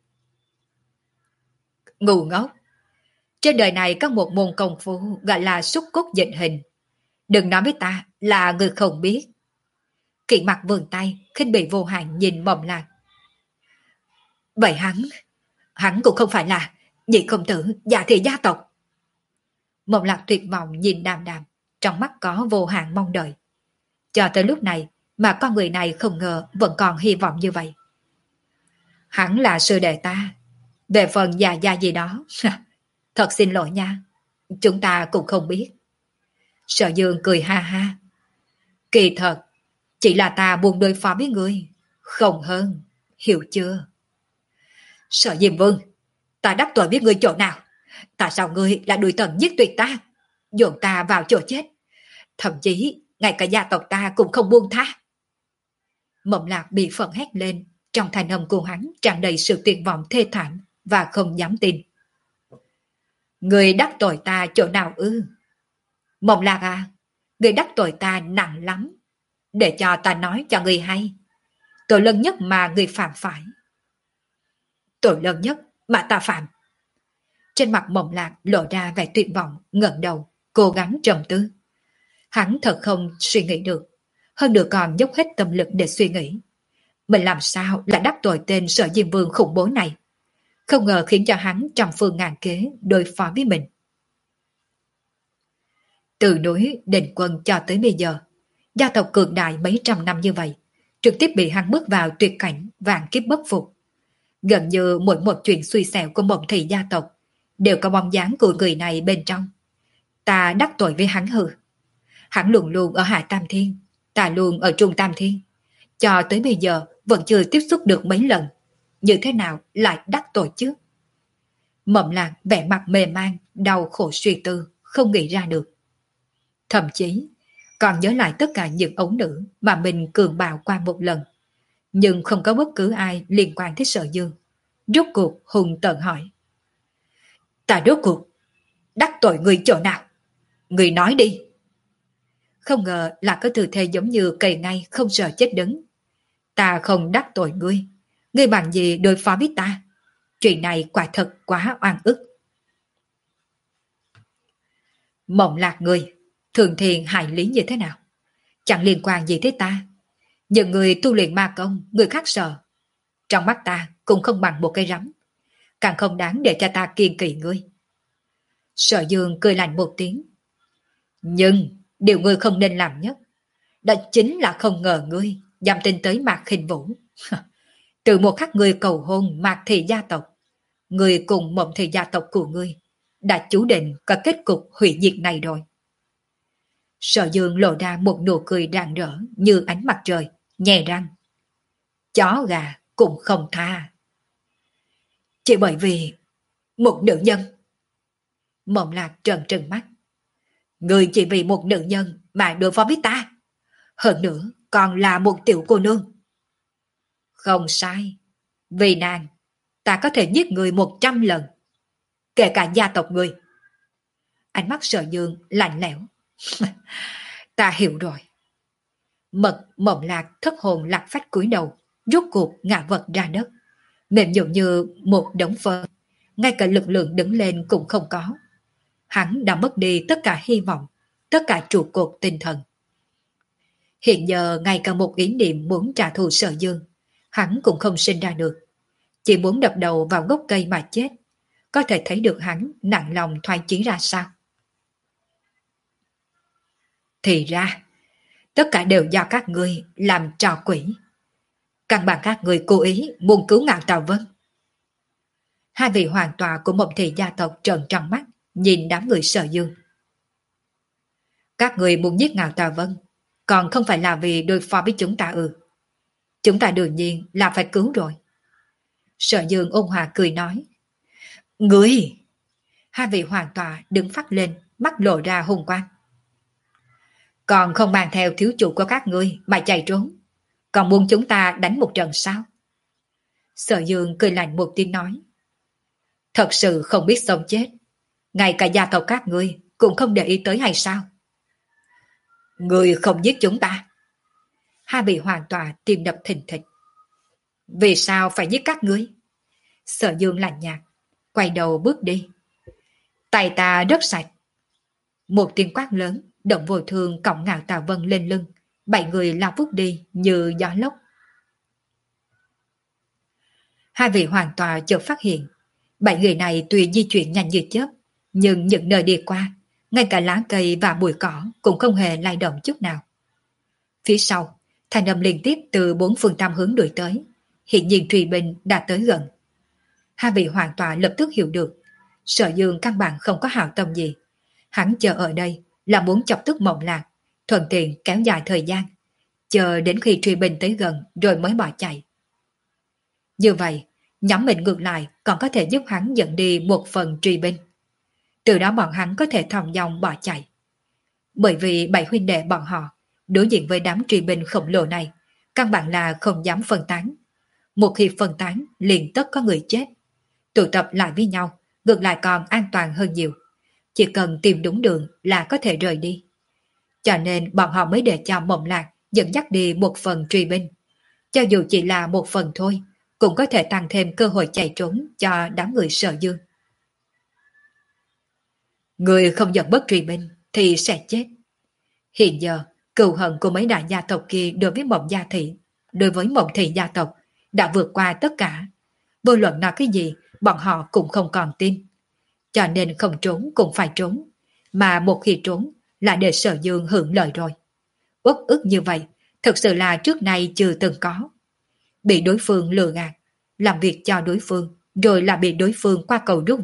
Ngu ngốc! Trên đời này có một môn công phu gọi là xúc cốt dịch hình. Đừng nói với ta là người không biết. Kỵ mặt vườn tay, khinh bị vô hạn nhìn Mộng Lạc. Vậy hắn, hắn cũng không phải là nhị công tử Dạ Thị gia tộc. Mộng Lạc tuyệt vọng nhìn Đàm Đàm, trong mắt có vô hạn mong đợi. Cho tới lúc này mà con người này không ngờ vẫn còn hy vọng như vậy. Hắn là sư đệ ta. Về phần già gia gì đó, thật xin lỗi nha, chúng ta cũng không biết. Sở Dương cười ha ha. Kỳ thật, chỉ là ta buồn đối phó với ngươi, không hơn, hiểu chưa? Sở Diêm Vương, ta đắc tội với ngươi chỗ nào? Tại sao ngươi lại đuổi tận giết tuyệt ta, dồn ta vào chỗ chết? Thậm chí ngay cả gia tộc ta cũng không buông tha. Mộng Lạc bị phẫn hét lên, trong thanh âm của hắn tràn đầy sự tuyệt vọng thê thảm và không dám tin. Người đắc tội ta chỗ nào ư? Mộng Lạc à, người đắc tội ta nặng lắm. Để cho ta nói cho người hay. Tội lớn nhất mà người phạm phải. Tội lớn nhất mà ta phạm. Trên mặt Mộng Lạc lộ ra vẻ tuyệt vọng, ngẩng đầu, cố gắng trầm tư. Hắn thật không suy nghĩ được, hơn nữa còn dốc hết tâm lực để suy nghĩ. Mình làm sao lại đắc tội tên Sở Diêm Vương khủng bố này? Không ngờ khiến cho hắn trăm phương ngàn kế đối phó với mình. Từ núi Định Quân cho tới bây giờ, gia tộc cường đại mấy trăm năm như vậy, trực tiếp bị hắn bước vào tuyệt cảnh vạn kiếp bất phục. Gần như mỗi một chuyện xui xẻo của Mộng Thị gia tộc đều có bóng dáng của người này bên trong. Ta đắc tội với hắn hừ. Hắn luôn luôn ở Hạ Tam Thiên, ta luôn ở Trung Tam Thiên. Cho tới bây giờ vẫn chưa tiếp xúc được mấy lần. Như thế nào lại đắc tội chứ? Mộng Lạc vẻ mặt mê man, đau khổ suy tư, không nghĩ ra được. Thậm chí, còn nhớ lại tất cả những ấu nữ mà mình cường bạo qua một lần. Nhưng không có bất cứ ai liên quan tới Sở Dương. Rốt cuộc hùng tợn hỏi. Ta rốt cuộc đắc tội người chỗ nào? Người nói đi. Không ngờ là có tư thế giống như cây ngay không sợ chết đứng. Ta không đắc tội ngươi. Ngươi bằng gì đối phó với ta? Chuyện này quả thật quá oan ức. Mộng Lạc ngươi, thường thiền hại lý như thế nào? Chẳng liên quan gì tới ta. Những người tu luyện ma công, người khác sợ. Trong mắt ta cũng không bằng một cây rắm. Càng không đáng để cho ta kiên kỵ ngươi. Sở Dương cười lạnh một tiếng. Nhưng điều ngươi không nên làm nhất, đó chính là không ngờ ngươi dám tin tới Mạc Khinh Vũ. Từ một khắc ngươi cầu hôn Mạc Thị gia tộc, ngươi cùng Mộng Thị gia tộc của ngươi đã chú định có kết cục hủy diệt này rồi. Sở Dương lộ ra một nụ cười rạng rỡ như ánh mặt trời, nhè răng. Chó gà cũng không tha. Chỉ bởi vì một nữ nhân. Mộng Lạc trợn trừng mắt. Người chỉ vì một nữ nhân mà đối phó với ta. Hơn nữa còn là một tiểu cô nương. Không sai. Vì nàng, ta có thể giết người một trăm lần. Kể cả gia tộc người. Ánh mắt Sở Dương lạnh lẽo. Ta hiểu rồi. Mật Mộng Lạc thất hồn lạc phách cúi đầu, rốt cuộc ngã vật ra đất, mềm nhũn như một đống phơ, ngay cả lực lượng đứng lên cũng không có. Hắn đã mất đi tất cả hy vọng, tất cả trụ cột tinh thần. Hiện giờ ngay cả một ý niệm muốn trả thù Sở Dương, hắn cũng không sinh ra được, chỉ muốn đập đầu vào gốc cây mà chết. Có thể thấy được hắn nặng lòng thoái chí ra sao. Thì ra, tất cả đều do các ngươi làm trò quỷ. Căn bản các người cố ý muốn cứu Ngạo Tào Vân. Hai vị hoàng tọa của Mộng Thị gia tộc trợn tròn mắt, nhìn đám người Sở Dương. Các người muốn giết Ngạo Tào Vân, còn không phải là vì đối phó với chúng ta ư? Chúng ta đương nhiên là phải cứu rồi. Sở Dương ôn hòa cười nói. Ngươi! Hai vị hoàng tọa đứng phát lên, mắt lộ ra hung quang. Còn không mang theo thiếu chủ của các ngươi mà chạy trốn, còn muốn chúng ta đánh một trận sao? Sở Dương cười lạnh một tiếng nói. Thật sự không biết sống chết, ngay cả gia tộc các ngươi cũng không để ý tới hay sao? Ngươi không giết chúng ta. Hai vị hoàng tọa tim đập thình thịch. Vì sao phải giết các ngươi? Sở Dương lạnh nhạt, quay đầu bước đi. Tay ta rất sạch. Một tiếng quát lớn, động vô thường cõng Ngạo Tào Vân lên lưng, bảy người lao vút đi như gió lốc. Hai vị hoàng tọa chợt phát hiện, bảy người này tuy di chuyển nhanh như chớp, nhưng những nơi đi qua, ngay cả lá cây và bụi cỏ cũng không hề lay động chút nào. Phía sau, thanh âm liên tiếp từ bốn phương tám hướng đuổi tới, hiện nhiên truy binh đã tới gần. Hai vị hoàng tọa lập tức hiểu được, Sở Dương căn bản không có hảo tâm gì. Hắn chờ ở đây là muốn chọc tức Mộng Lạc, thuận tiện kéo dài thời gian, chờ đến khi truy binh tới gần rồi mới bỏ chạy. Như vậy, nhóm mình ngược lại còn có thể giúp hắn dẫn đi một phần truy binh. Từ đó bọn hắn có thể thòng dong bỏ chạy. Bởi vì bảy huynh đệ bọn họ đối diện với đám truy binh khổng lồ này, căn bản là không dám phân tán. Một khi phân tán, liền tất có người chết. Tụ tập lại với nhau, ngược lại còn an toàn hơn nhiều. Chỉ cần tìm đúng đường là có thể rời đi. Cho nên bọn họ mới để cho Mộng Lạc dẫn dắt đi một phần truy binh. Cho dù chỉ là một phần thôi, cũng có thể tăng thêm cơ hội chạy trốn cho đám người Sở Dương. Người không dẫn bất truy binh thì sẽ chết. Hiện giờ, cừu hận của mấy đại gia tộc kia đối với Mộng Gia Thị, đối với Mộng Thị gia tộc đã vượt qua tất cả. Vô luận nói cái gì, bọn họ cũng không còn tin. Cho nên không trốn cũng phải trốn, mà một khi trốn là để Sở Dương hưởng lợi rồi. Uất ức như vậy, thực sự là trước nay chưa từng có. Bị đối phương lừa gạt, làm việc cho đối phương, rồi là bị đối phương qua cầu rút ván.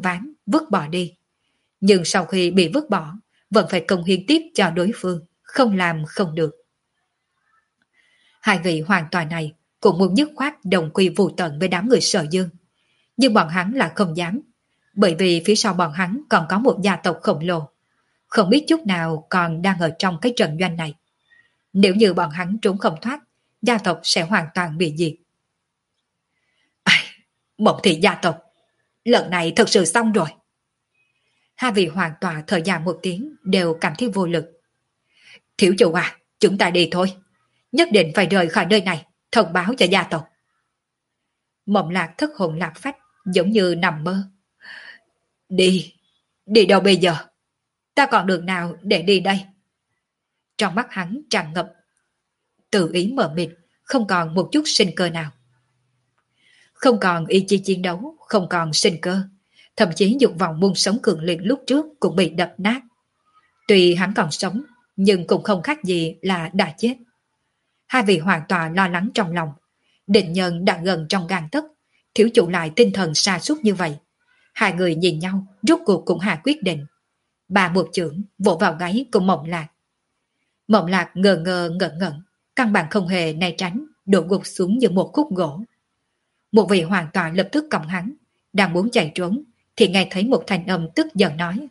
vứt bỏ đi. Nhưng sau khi bị vứt bỏ, vẫn phải công hiến tiếp cho đối phương, không làm không được. Hai vị hoàn toàn này cũng muốn dứt khoát đồng quy vu tận với đám người Sở Dương. Nhưng bọn hắn là không dám, bởi vì phía sau bọn hắn còn có một gia tộc khổng lồ, không biết chút nào còn đang ở trong cái trận doanh này. Nếu như bọn hắn trốn không thoát, gia tộc sẽ hoàn toàn bị diệt. Ai, Mộng Thị gia tộc, lần này thật sự xong rồi. Hai vị hoàng tọa thở dài một tiếng đều cảm thấy vô lực. Thiếu chủ à, chúng ta đi thôi. Nhất định phải rời khỏi nơi này, thông báo cho gia tộc. Mộng Lạc thất hồn lạc phách, giống như nằm mơ. Đi, đi đâu bây giờ? Ta còn đường nào để đi đây? Trong mắt hắn tràn ngập tự ý mờ mịt, không còn một chút sinh cơ nào. Không còn ý chí chiến đấu, không còn sinh cơ. Thậm chí dục vọng muốn sống cường liệt lúc trước cũng bị đập nát. Tuy hắn còn sống, nhưng cũng không khác gì là đã chết. Hai vị hoàn toàn lo lắng trong lòng. Định nhân đã gần trong gang tấc, thiếu chủ lại tinh thần sa sút như vậy. Hai người nhìn nhau, rốt cuộc cũng hạ quyết định. Bà một chưởng vỗ vào gáy của Mộng Lạc. Mộng Lạc ngờ ngờ ngẩn ngẩn, căn bản không hề né tránh, đổ gục xuống như một khúc gỗ. Một vị hoàn toàn lập tức còng hắn, đang muốn chạy trốn, thì nghe thấy một thanh âm tức giận nói.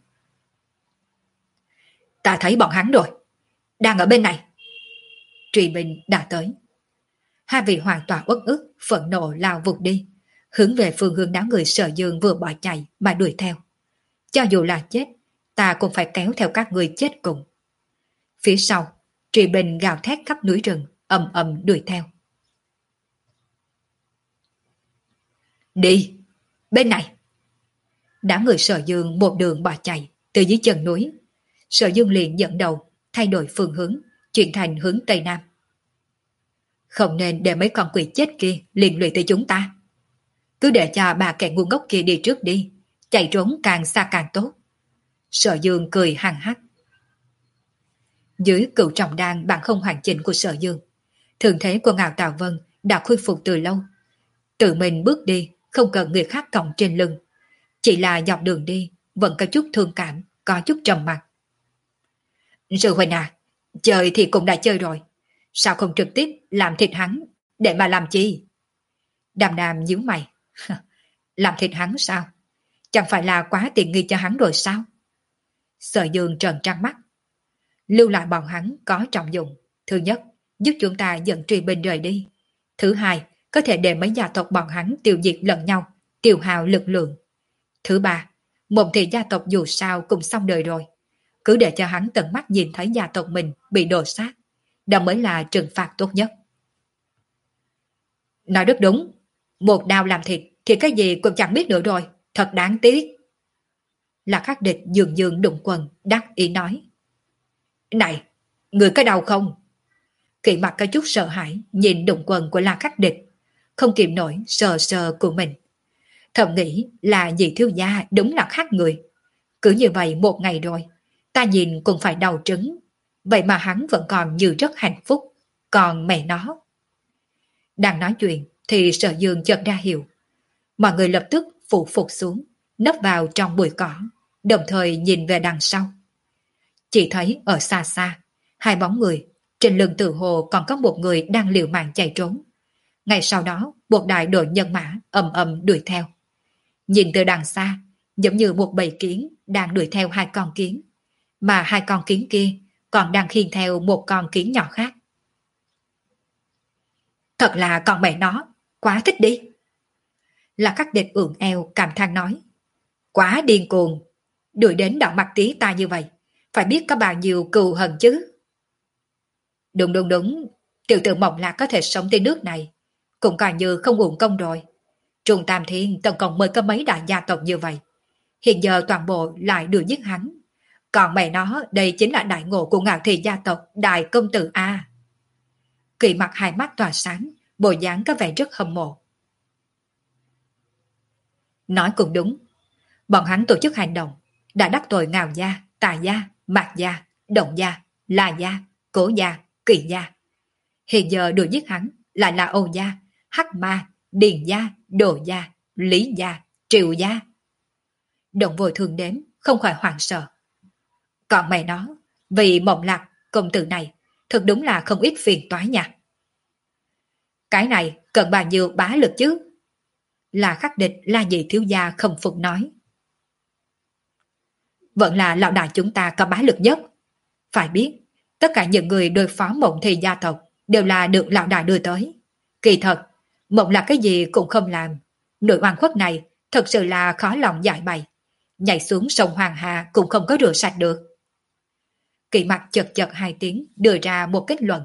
Ta thấy bọn hắn rồi, đang ở bên này. Truy binh đã tới. Hai vị hoàn toàn uất ức, phẫn nộ lao vụt đi, hướng về phương hướng đám người Sở Dương vừa bỏ chạy mà đuổi theo. Cho dù là chết, ta cũng phải kéo theo các người chết cùng. Phía sau, truy binh gào thét khắp núi rừng, ầm ầm đuổi theo. Đi, bên này. Đám người Sở Dương một đường bỏ chạy từ dưới chân núi. Sở Dương liền dẫn đầu, thay đổi phương hướng, chuyển thành hướng Tây Nam. Không nên để mấy con quỷ chết kia liên lụy tới chúng ta. Cứ để cho bà kẻ ngu ngốc kia đi trước đi, chạy trốn càng xa càng tốt. Sở Dương cười hằng hắc. Dưới cựu trọng đan bản không hoàn chỉnh của Sở Dương, thường thế của Ngạo Tào Vân đã khôi phục từ lâu. Tự mình bước đi, không cần người khác cõng trên lưng. Chỉ là dọc đường đi, vẫn có chút thương cảm, có chút trầm mặc. Sư huynh à, chơi thì cũng đã chơi rồi. Sao không trực tiếp làm thịt hắn, để mà làm chi? Đàm Đàm nhíu mày. Làm thịt hắn sao? Chẳng phải là quá tiện nghi cho hắn rồi sao? Sở Dương trợn trắng mắt. Lưu lại bọn hắn có trọng dụng. Thứ nhất, giúp chúng ta dẫn truy binh rời đi. Thứ hai, có thể để mấy gia tộc bọn hắn tiêu diệt lẫn nhau, tiêu hao lực lượng. Thứ ba, Mộng Thị gia tộc dù sao cũng xong đời rồi. Cứ để cho hắn tận mắt nhìn thấy gia tộc mình bị đổ sát, đó mới là trừng phạt tốt nhất. Nói rất đúng, một đao làm thịt thì cái gì cũng chẳng biết nữa rồi, thật đáng tiếc. Lạc Khắc Địch dường dường đụng quần, đắc ý nói. Này, người có đau không? Kỵ mặt có chút sợ hãi, nhìn đụng quần của Lạc Khắc Địch, không kìm nổi sờ sờ của mình. Thầm nghĩ là dì thiếu gia đúng là khác người. Cứ như vậy một ngày rồi, ta nhìn cũng phải đau trứng. Vậy mà hắn vẫn còn như rất hạnh phúc. Còn mẹ nó. Đang nói chuyện thì Sở Dương chợt ra hiệu. Mọi người lập tức phụ phục xuống, nấp vào trong bụi cỏ, đồng thời nhìn về đằng sau. Chỉ thấy ở xa xa, hai bóng người, trên lưng Tự Hồ còn có một người đang liều mạng chạy trốn. Ngay sau đó, một đại đội nhân mã ầm ầm đuổi theo. Nhìn từ đằng xa, giống như một bầy kiến đang đuổi theo hai con kiến, mà hai con kiến kia còn đang khiêng theo một con kiến nhỏ khác. Thật là con mẹ nó, quá thích đi. Là Khắc Địch ưỡn eo cảm than nói. Quá điên cuồng, đuổi đến đạo mặt tí ta như vậy, phải biết có bao nhiêu cừu hận chứ. Đúng đúng đúng, tiểu tử Mộng Lạc có thể sống tới nước này, cũng coi như không uổng công rồi. Trung Tam Thiên tổng cộng mới có mấy đại gia tộc như vậy, hiện giờ toàn bộ lại đuổi giết hắn. Còn mẹ nó, đây chính là đại ngộ của Ngạo Thị gia tộc đại công tử A. Kỳ mặt hai mắt tỏa sáng, bộ dáng có vẻ rất hâm mộ. Nói cũng đúng, bọn hắn tổ chức hành động, đã đắc tội Ngạo gia, Tà gia, Mạc gia, Động gia, La gia, Cố gia, Kỳ gia. Hiện giờ đuổi giết hắn lại là Âu gia, Hắc ma, Điền gia, Đồ gia, Lý gia, Triệu gia. Động vội thường đếm, không khỏi hoảng sợ. Còn mày nó, vì Mộng Lạc công tử này, thật đúng là không ít phiền toái nha. Cái này cần bao nhiêu bá lực chứ? Là khắc địch La Nhị thiếu gia không phục nói. Vẫn là lão đại chúng ta có bá lực nhất. Phải biết, tất cả những người đối phó Mộng Thị gia tộc đều là được lão đại đưa tới. Kỳ thật, Mộng Lạc cái gì cũng không làm. Nội oan khuất này thật sự là khó lòng giải bày. Nhảy xuống sông Hoàng Hà cũng không có rửa sạch được. Kỳ mặt chật chật hai tiếng đưa ra một kết luận.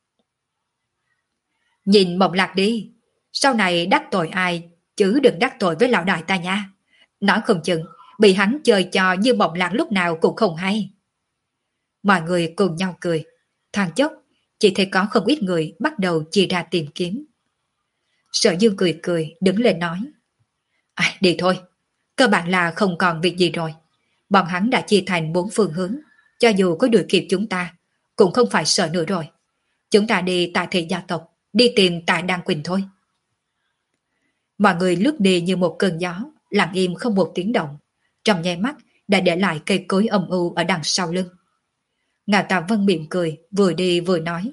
Nhìn Mộng Lạc đi, sau này đắc tội ai chứ đừng đắc tội với lão đại ta nha. Nói không chừng bị hắn chơi trò như Mộng Lạc lúc nào cũng không hay. Mọi người cùng nhau cười. Thoáng chốc, chỉ thấy có không ít người bắt đầu chia ra tìm kiếm. Sở Dương cười cười đứng lên nói. À, đi thôi, cơ bản là không còn việc gì rồi. Bọn hắn đã chia thành bốn phương hướng. Cho dù có đuổi kịp chúng ta, cũng không phải sợ nữa rồi. Chúng ta đi tại thị gia tộc, đi tìm tại Đan Quỳnh thôi. Mọi người lướt đi như một cơn gió, lặng im không một tiếng động. Trong nháy mắt đã để lại cây cối âm u ở đằng sau lưng. Ngạo Tà Vân mỉm cười, vừa đi vừa nói.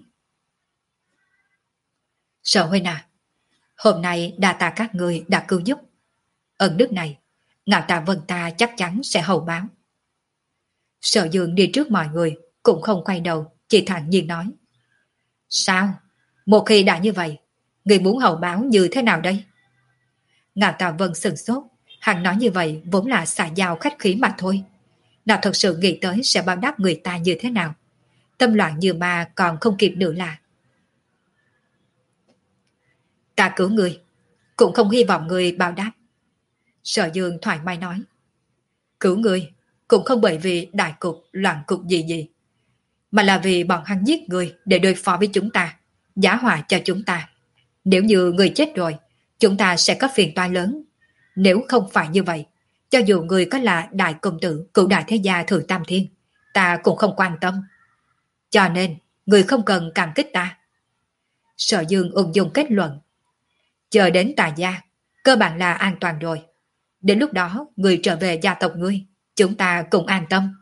Sở huynh à, hôm nay đa tạ các người đã cứu giúp. Ân đức này, Ngạo Tà Vân ta chắc chắn sẽ hậu báo. Sở Dương đi trước mọi người, cũng không quay đầu, chỉ thản nhiên nói. Sao? Một khi đã như vậy, người muốn hậu báo như thế nào đây? Ngạo Tà Vân sừng sốt, hắn nói như vậy vốn là xả giao khách khí mà thôi. Nào thật sự nghĩ tới sẽ báo đáp người ta như thế nào. Tâm loạn như ma còn không kịp nữa là. Ta cứu người, cũng không hy vọng người báo đáp. Sở Dương thoải mái nói. Cứu người, cũng không bởi vì đại cục, loạn cục gì gì, mà là vì bọn hắn giết người để đối phó với chúng ta, giá họa cho chúng ta. Nếu như người chết rồi, chúng ta sẽ có phiền toái lớn. Nếu không phải như vậy, cho dù người có là đại công tử, cựu đại thế gia Thử Tam Thiên, ta cũng không quan tâm. Cho nên, người không cần cảm kích ta. Sở Dương ung dung kết luận. Chờ đến Tà gia, cơ bản là an toàn rồi. Đến lúc đó, người trở về gia tộc ngươi, chúng ta cũng an tâm.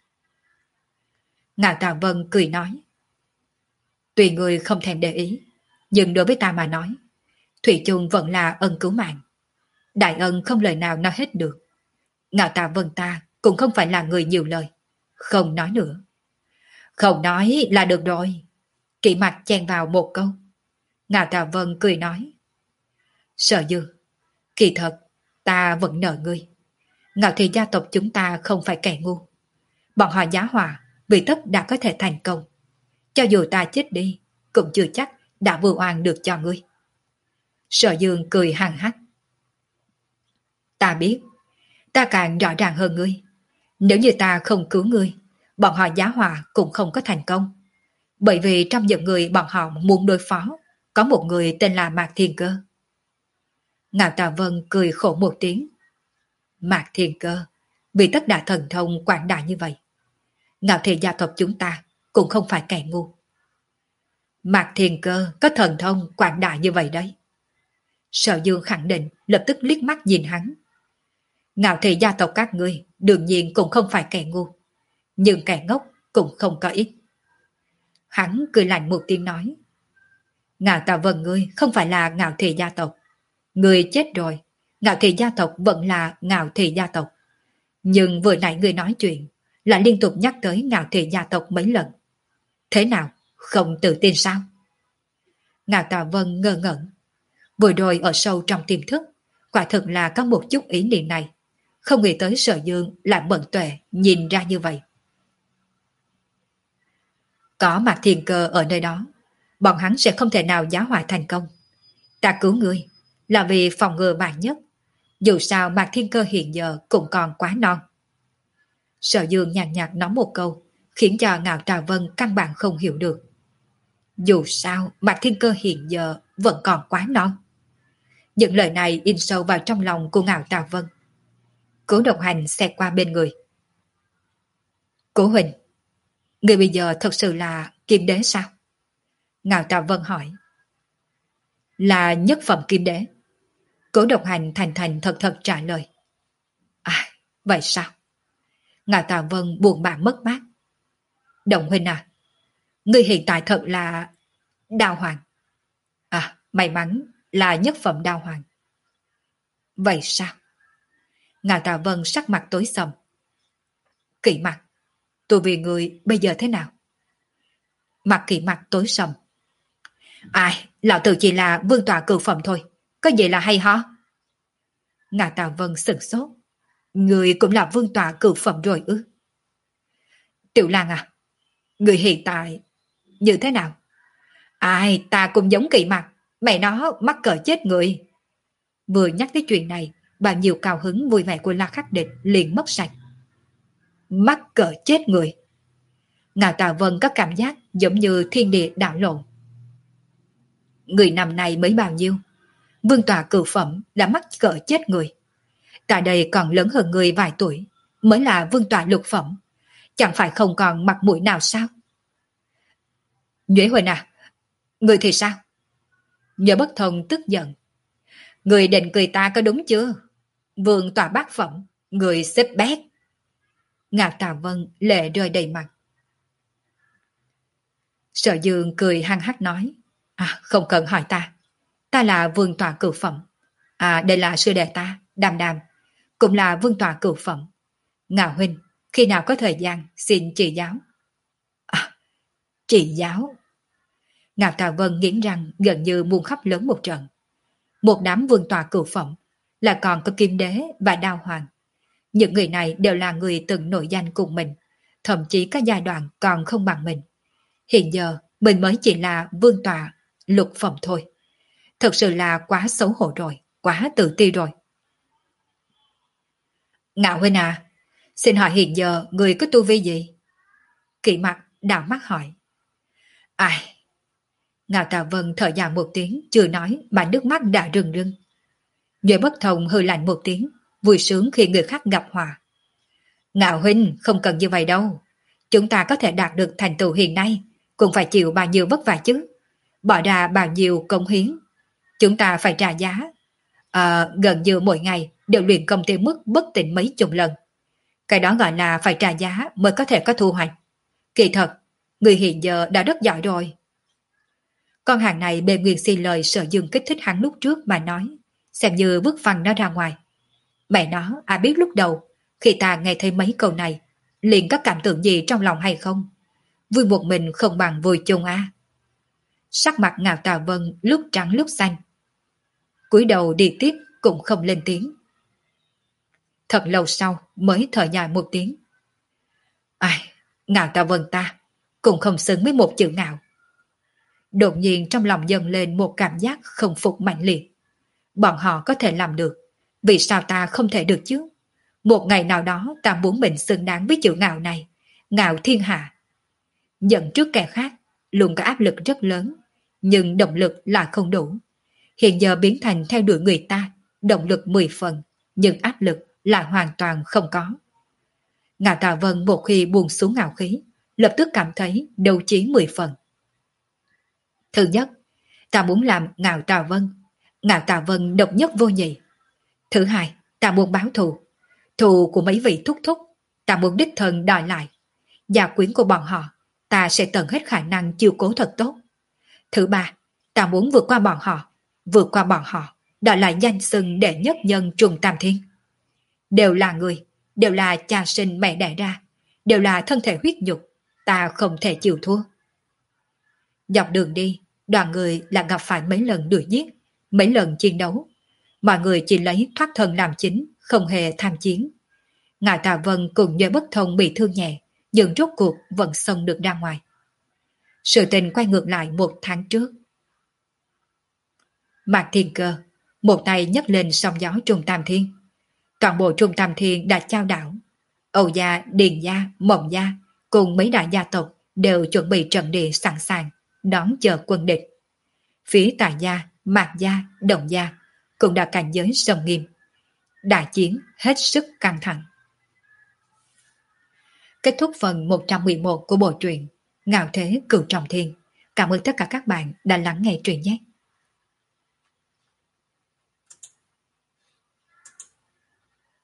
Ngạo Tà Vân cười nói. Tùy người không thèm để ý, nhưng đối với ta mà nói, thủy chung vẫn là ân cứu mạng. Đại ân không lời nào nói hết được. Ngạo Tà Vân ta cũng không phải là người nhiều lời. Không nói nữa. Không nói là được rồi. Kỵ mặt chen vào một câu. Ngạo Tà Vân cười nói. Sở Dương, kỳ thật, ta vẫn nợ ngươi. Ngạo Thị gia tộc chúng ta không phải kẻ ngu. Bọn họ giá hòa, vì tất đã có thể thành công. Cho dù ta chết đi, cũng chưa chắc đã vừa oan được cho ngươi. Sở Dương cười hằng hắc. Ta biết, ta càng rõ ràng hơn ngươi. Nếu như ta không cứu ngươi, bọn họ giá hòa cũng không có thành công. Bởi vì trong những người bọn họ muốn đối phó, có một người tên là Mạc Thiên Cơ. Ngạo Tà Vân cười khổ một tiếng. Mạc Thiên Cơ, vì tất đã thần thông quảng đại như vậy. Ngạo Thị gia tộc chúng ta cũng không phải kẻ ngu. Mạc Thiên Cơ có thần thông quảng đại như vậy đấy. Sở Dương khẳng định, lập tức liếc mắt nhìn hắn. Ngạo Thị gia tộc các ngươi đương nhiên cũng không phải kẻ ngu, nhưng kẻ ngốc cũng không có ít. Hắn cười lạnh một tiếng nói. Ngạo Tà Vân ngươi không phải là Ngạo Thị gia tộc. Ngươi chết rồi, Ngạo Thị gia tộc vẫn là Ngạo Thị gia tộc. Nhưng vừa nãy ngươi nói chuyện lại liên tục nhắc tới Ngạo Thị gia tộc mấy lần. Thế nào, không tự tin sao? Ngạo Tà Vân ngơ ngẩn. Vừa rồi ở sâu trong tiềm thức, quả thực là có một chút ý niệm này. Không nghĩ tới Sở Dương lại bận tuệ nhìn ra như vậy. Có Mạc Thiên Cơ ở nơi đó, bọn hắn sẽ không thể nào giá họa thành công. Ta cứu ngươi là vì phòng ngừa vạn nhất. Dù sao Mạc Thiên Cơ hiện giờ cũng còn quá non. Sở Dương nhàn nhạt nói một câu, khiến cho Ngạo Tà Vân căn bản không hiểu được. Dù sao Mạc Thiên Cơ hiện giờ vẫn còn quá non. Những lời này in sâu vào trong lòng của Ngạo Tà Vân. Cố Độc Hành xẹt qua bên người. Cố Huỳnh, người bây giờ thật sự là kim đế sao? Ngạo Tà Vân hỏi. Là nhất phẩm kim đế. Cố Độc Hành thành thành thật thật trả lời. À, Vậy sao? Ngạo Tà Vân buồn bã mất mát. Đồng huynh à, ngươi hiện tại thật là đao hoàng. À, may mắn là nhất phẩm đao hoàng. Vậy sao? Ngạo Tà Vân sắc mặt tối sầm. Kỵ mặt, tôi vì người bây giờ thế nào? Mặt Kỵ mặt tối sầm. Ai, lão tử chỉ là vương tọa cửu phẩm thôi, có gì là hay ho? Ngạo Tà Vân sửng sốt. Người cũng là vương tọa cửu phẩm rồi ư? Tiểu Lan à, người hiện tại như thế nào? Ai, ta cũng giống Kỵ mặt, mẹ nó mắc cỡ chết người. Vừa nhắc tới chuyện này, bao nhiêu cao hứng vui vẻ của La Khắc Địch liền mất sạch. Mắc cỡ chết người. Ngạo Tà Vân có cảm giác giống như thiên địa đảo lộn. Người năm nay mới bao nhiêu? Vương tọa cửu phẩm đã mắc cỡ chết người. Tại đây còn lớn hơn người vài tuổi, mới là vương tọa lục phẩm. Chẳng phải không còn mặt mũi nào sao? Nhuế Huỳnh à, người thì sao? Nhớ Bất Thông tức giận. Người định cười ta có đúng chưa? Vương tọa bát phẩm, người xếp bét. Ngạo Tà Vân lệ rơi đầy mặt. Sở Dương cười hăng hắc nói. À, không cần hỏi ta. Ta là vương tọa cửu phẩm. À, đây là sư đệ ta, Đàm Đàm. Cũng là vương tọa cửu phẩm. Ngạo huynh, khi nào có thời gian, xin chỉ giáo. À, chỉ giáo. Ngạo Tà Vân nghiến răng gần như muốn khóc lớn một trận. Một đám vương tọa cửu phẩm, là còn có Kim Đế và Đao Hoàng. Những người này đều là người từng nổi danh cùng mình, thậm chí các giai đoạn còn không bằng mình. Hiện giờ, mình mới chỉ là vương tọa lục phẩm thôi. Thật sự là quá xấu hổ rồi, quá tự ti rồi. Ngạo huynh à, xin hỏi hiện giờ người có tu vi gì? Kỵ mặt đảo mắt hỏi. Ai? Ngạo Tà Vân thở dài một tiếng, chưa nói mà nước mắt đã rưng rưng. Nhuệ Bất Thông hừ lạnh một tiếng, vui sướng khi người khác gặp hòa. Ngạo huynh không cần như vậy đâu. Chúng ta có thể đạt được thành tựu hiện nay, cũng phải chịu bao nhiêu vất vả chứ. Bỏ ra bao nhiêu công hiến. Chúng ta phải trả giá. À, gần như mỗi ngày đều luyện công tới mức bất tỉnh mấy chục lần. Cái đó gọi là phải trả giá mới có thể có thu hoạch. Kỳ thật, người hiện giờ đã rất giỏi rồi. Con hàng này bề nguyện xin lời Sở Dương kích thích hắn lúc trước mà nói, xem như vứt phăng nó ra ngoài. Mẹ nó, ai biết lúc đầu, khi ta nghe thấy mấy câu này, liền có cảm tưởng gì trong lòng hay không? Vui một mình không bằng vui chung à. Sắc mặt Ngạo Tà Vân lúc trắng lúc xanh. Cúi đầu đi tiếp cũng không lên tiếng. Thật lâu sau mới thở dài một tiếng. Ai, Ngạo Tà Vân ta cũng không xứng với một chữ Ngạo. Đột nhiên trong lòng dâng lên một cảm giác không phục mạnh liệt. Bọn họ có thể làm được, vì sao ta không thể được chứ? Một ngày nào đó ta muốn mình xứng đáng với chữ Ngạo này, Ngạo thiên hạ. Dẫn trước kẻ khác, luôn có áp lực rất lớn, nhưng động lực là không đủ. Hiện giờ biến thành theo đuổi người ta, động lực mười phần, nhưng áp lực là hoàn toàn không có. Ngạo Tà Vân một khi buông xuống ngạo khí, lập tức cảm thấy đấu trí mười phần. Thứ nhất, ta muốn làm Ngạo Tà Vân, Ngạo Tà Vân độc nhất vô nhị. Thứ hai, ta muốn báo thù, thù của mấy vị thúc thúc, ta muốn đích thân đòi lại. Gia quyến của bọn họ, ta sẽ tận hết khả năng chiêu cố thật tốt. Thứ ba, ta muốn vượt qua bọn họ, vượt qua bọn họ, đòi lại danh xưng đệ nhất nhân Trung Tam Thiên. Đều là người, đều là cha sinh mẹ đẻ ra, đều là thân thể huyết nhục, ta không thể chịu thua. Dọc đường đi, đoàn người là gặp phải mấy lần đuổi giết, mấy lần chiến đấu. Mọi người chỉ lấy thoát thân làm chính, không hề tham chiến. Ngạo Tà Vân cùng Nhuệ Bất Thông bị thương nhẹ, nhưng rốt cuộc vẫn xông được ra ngoài. Sự tình quay ngược lại một tháng trước. Mạc Thiên Cơ, một tay nhấc lên sóng gió Trung Tam Thiên. Toàn bộ Trung Tam Thiên đã chao đảo. Âu gia, Điền gia, Mộng gia cùng mấy đại gia tộc đều chuẩn bị trận địa sẵn sàng đón chờ quân địch. Phía Tài gia, Mạc gia, Đồng gia cũng đã cảnh giới sông nghiêm. Đại chiến hết sức căng thẳng. Kết thúc phần một trăm mười một của bộ truyện Ngạo Thế Cửu Trọng Thiên. Cảm ơn tất cả các bạn đã lắng nghe truyện nhé.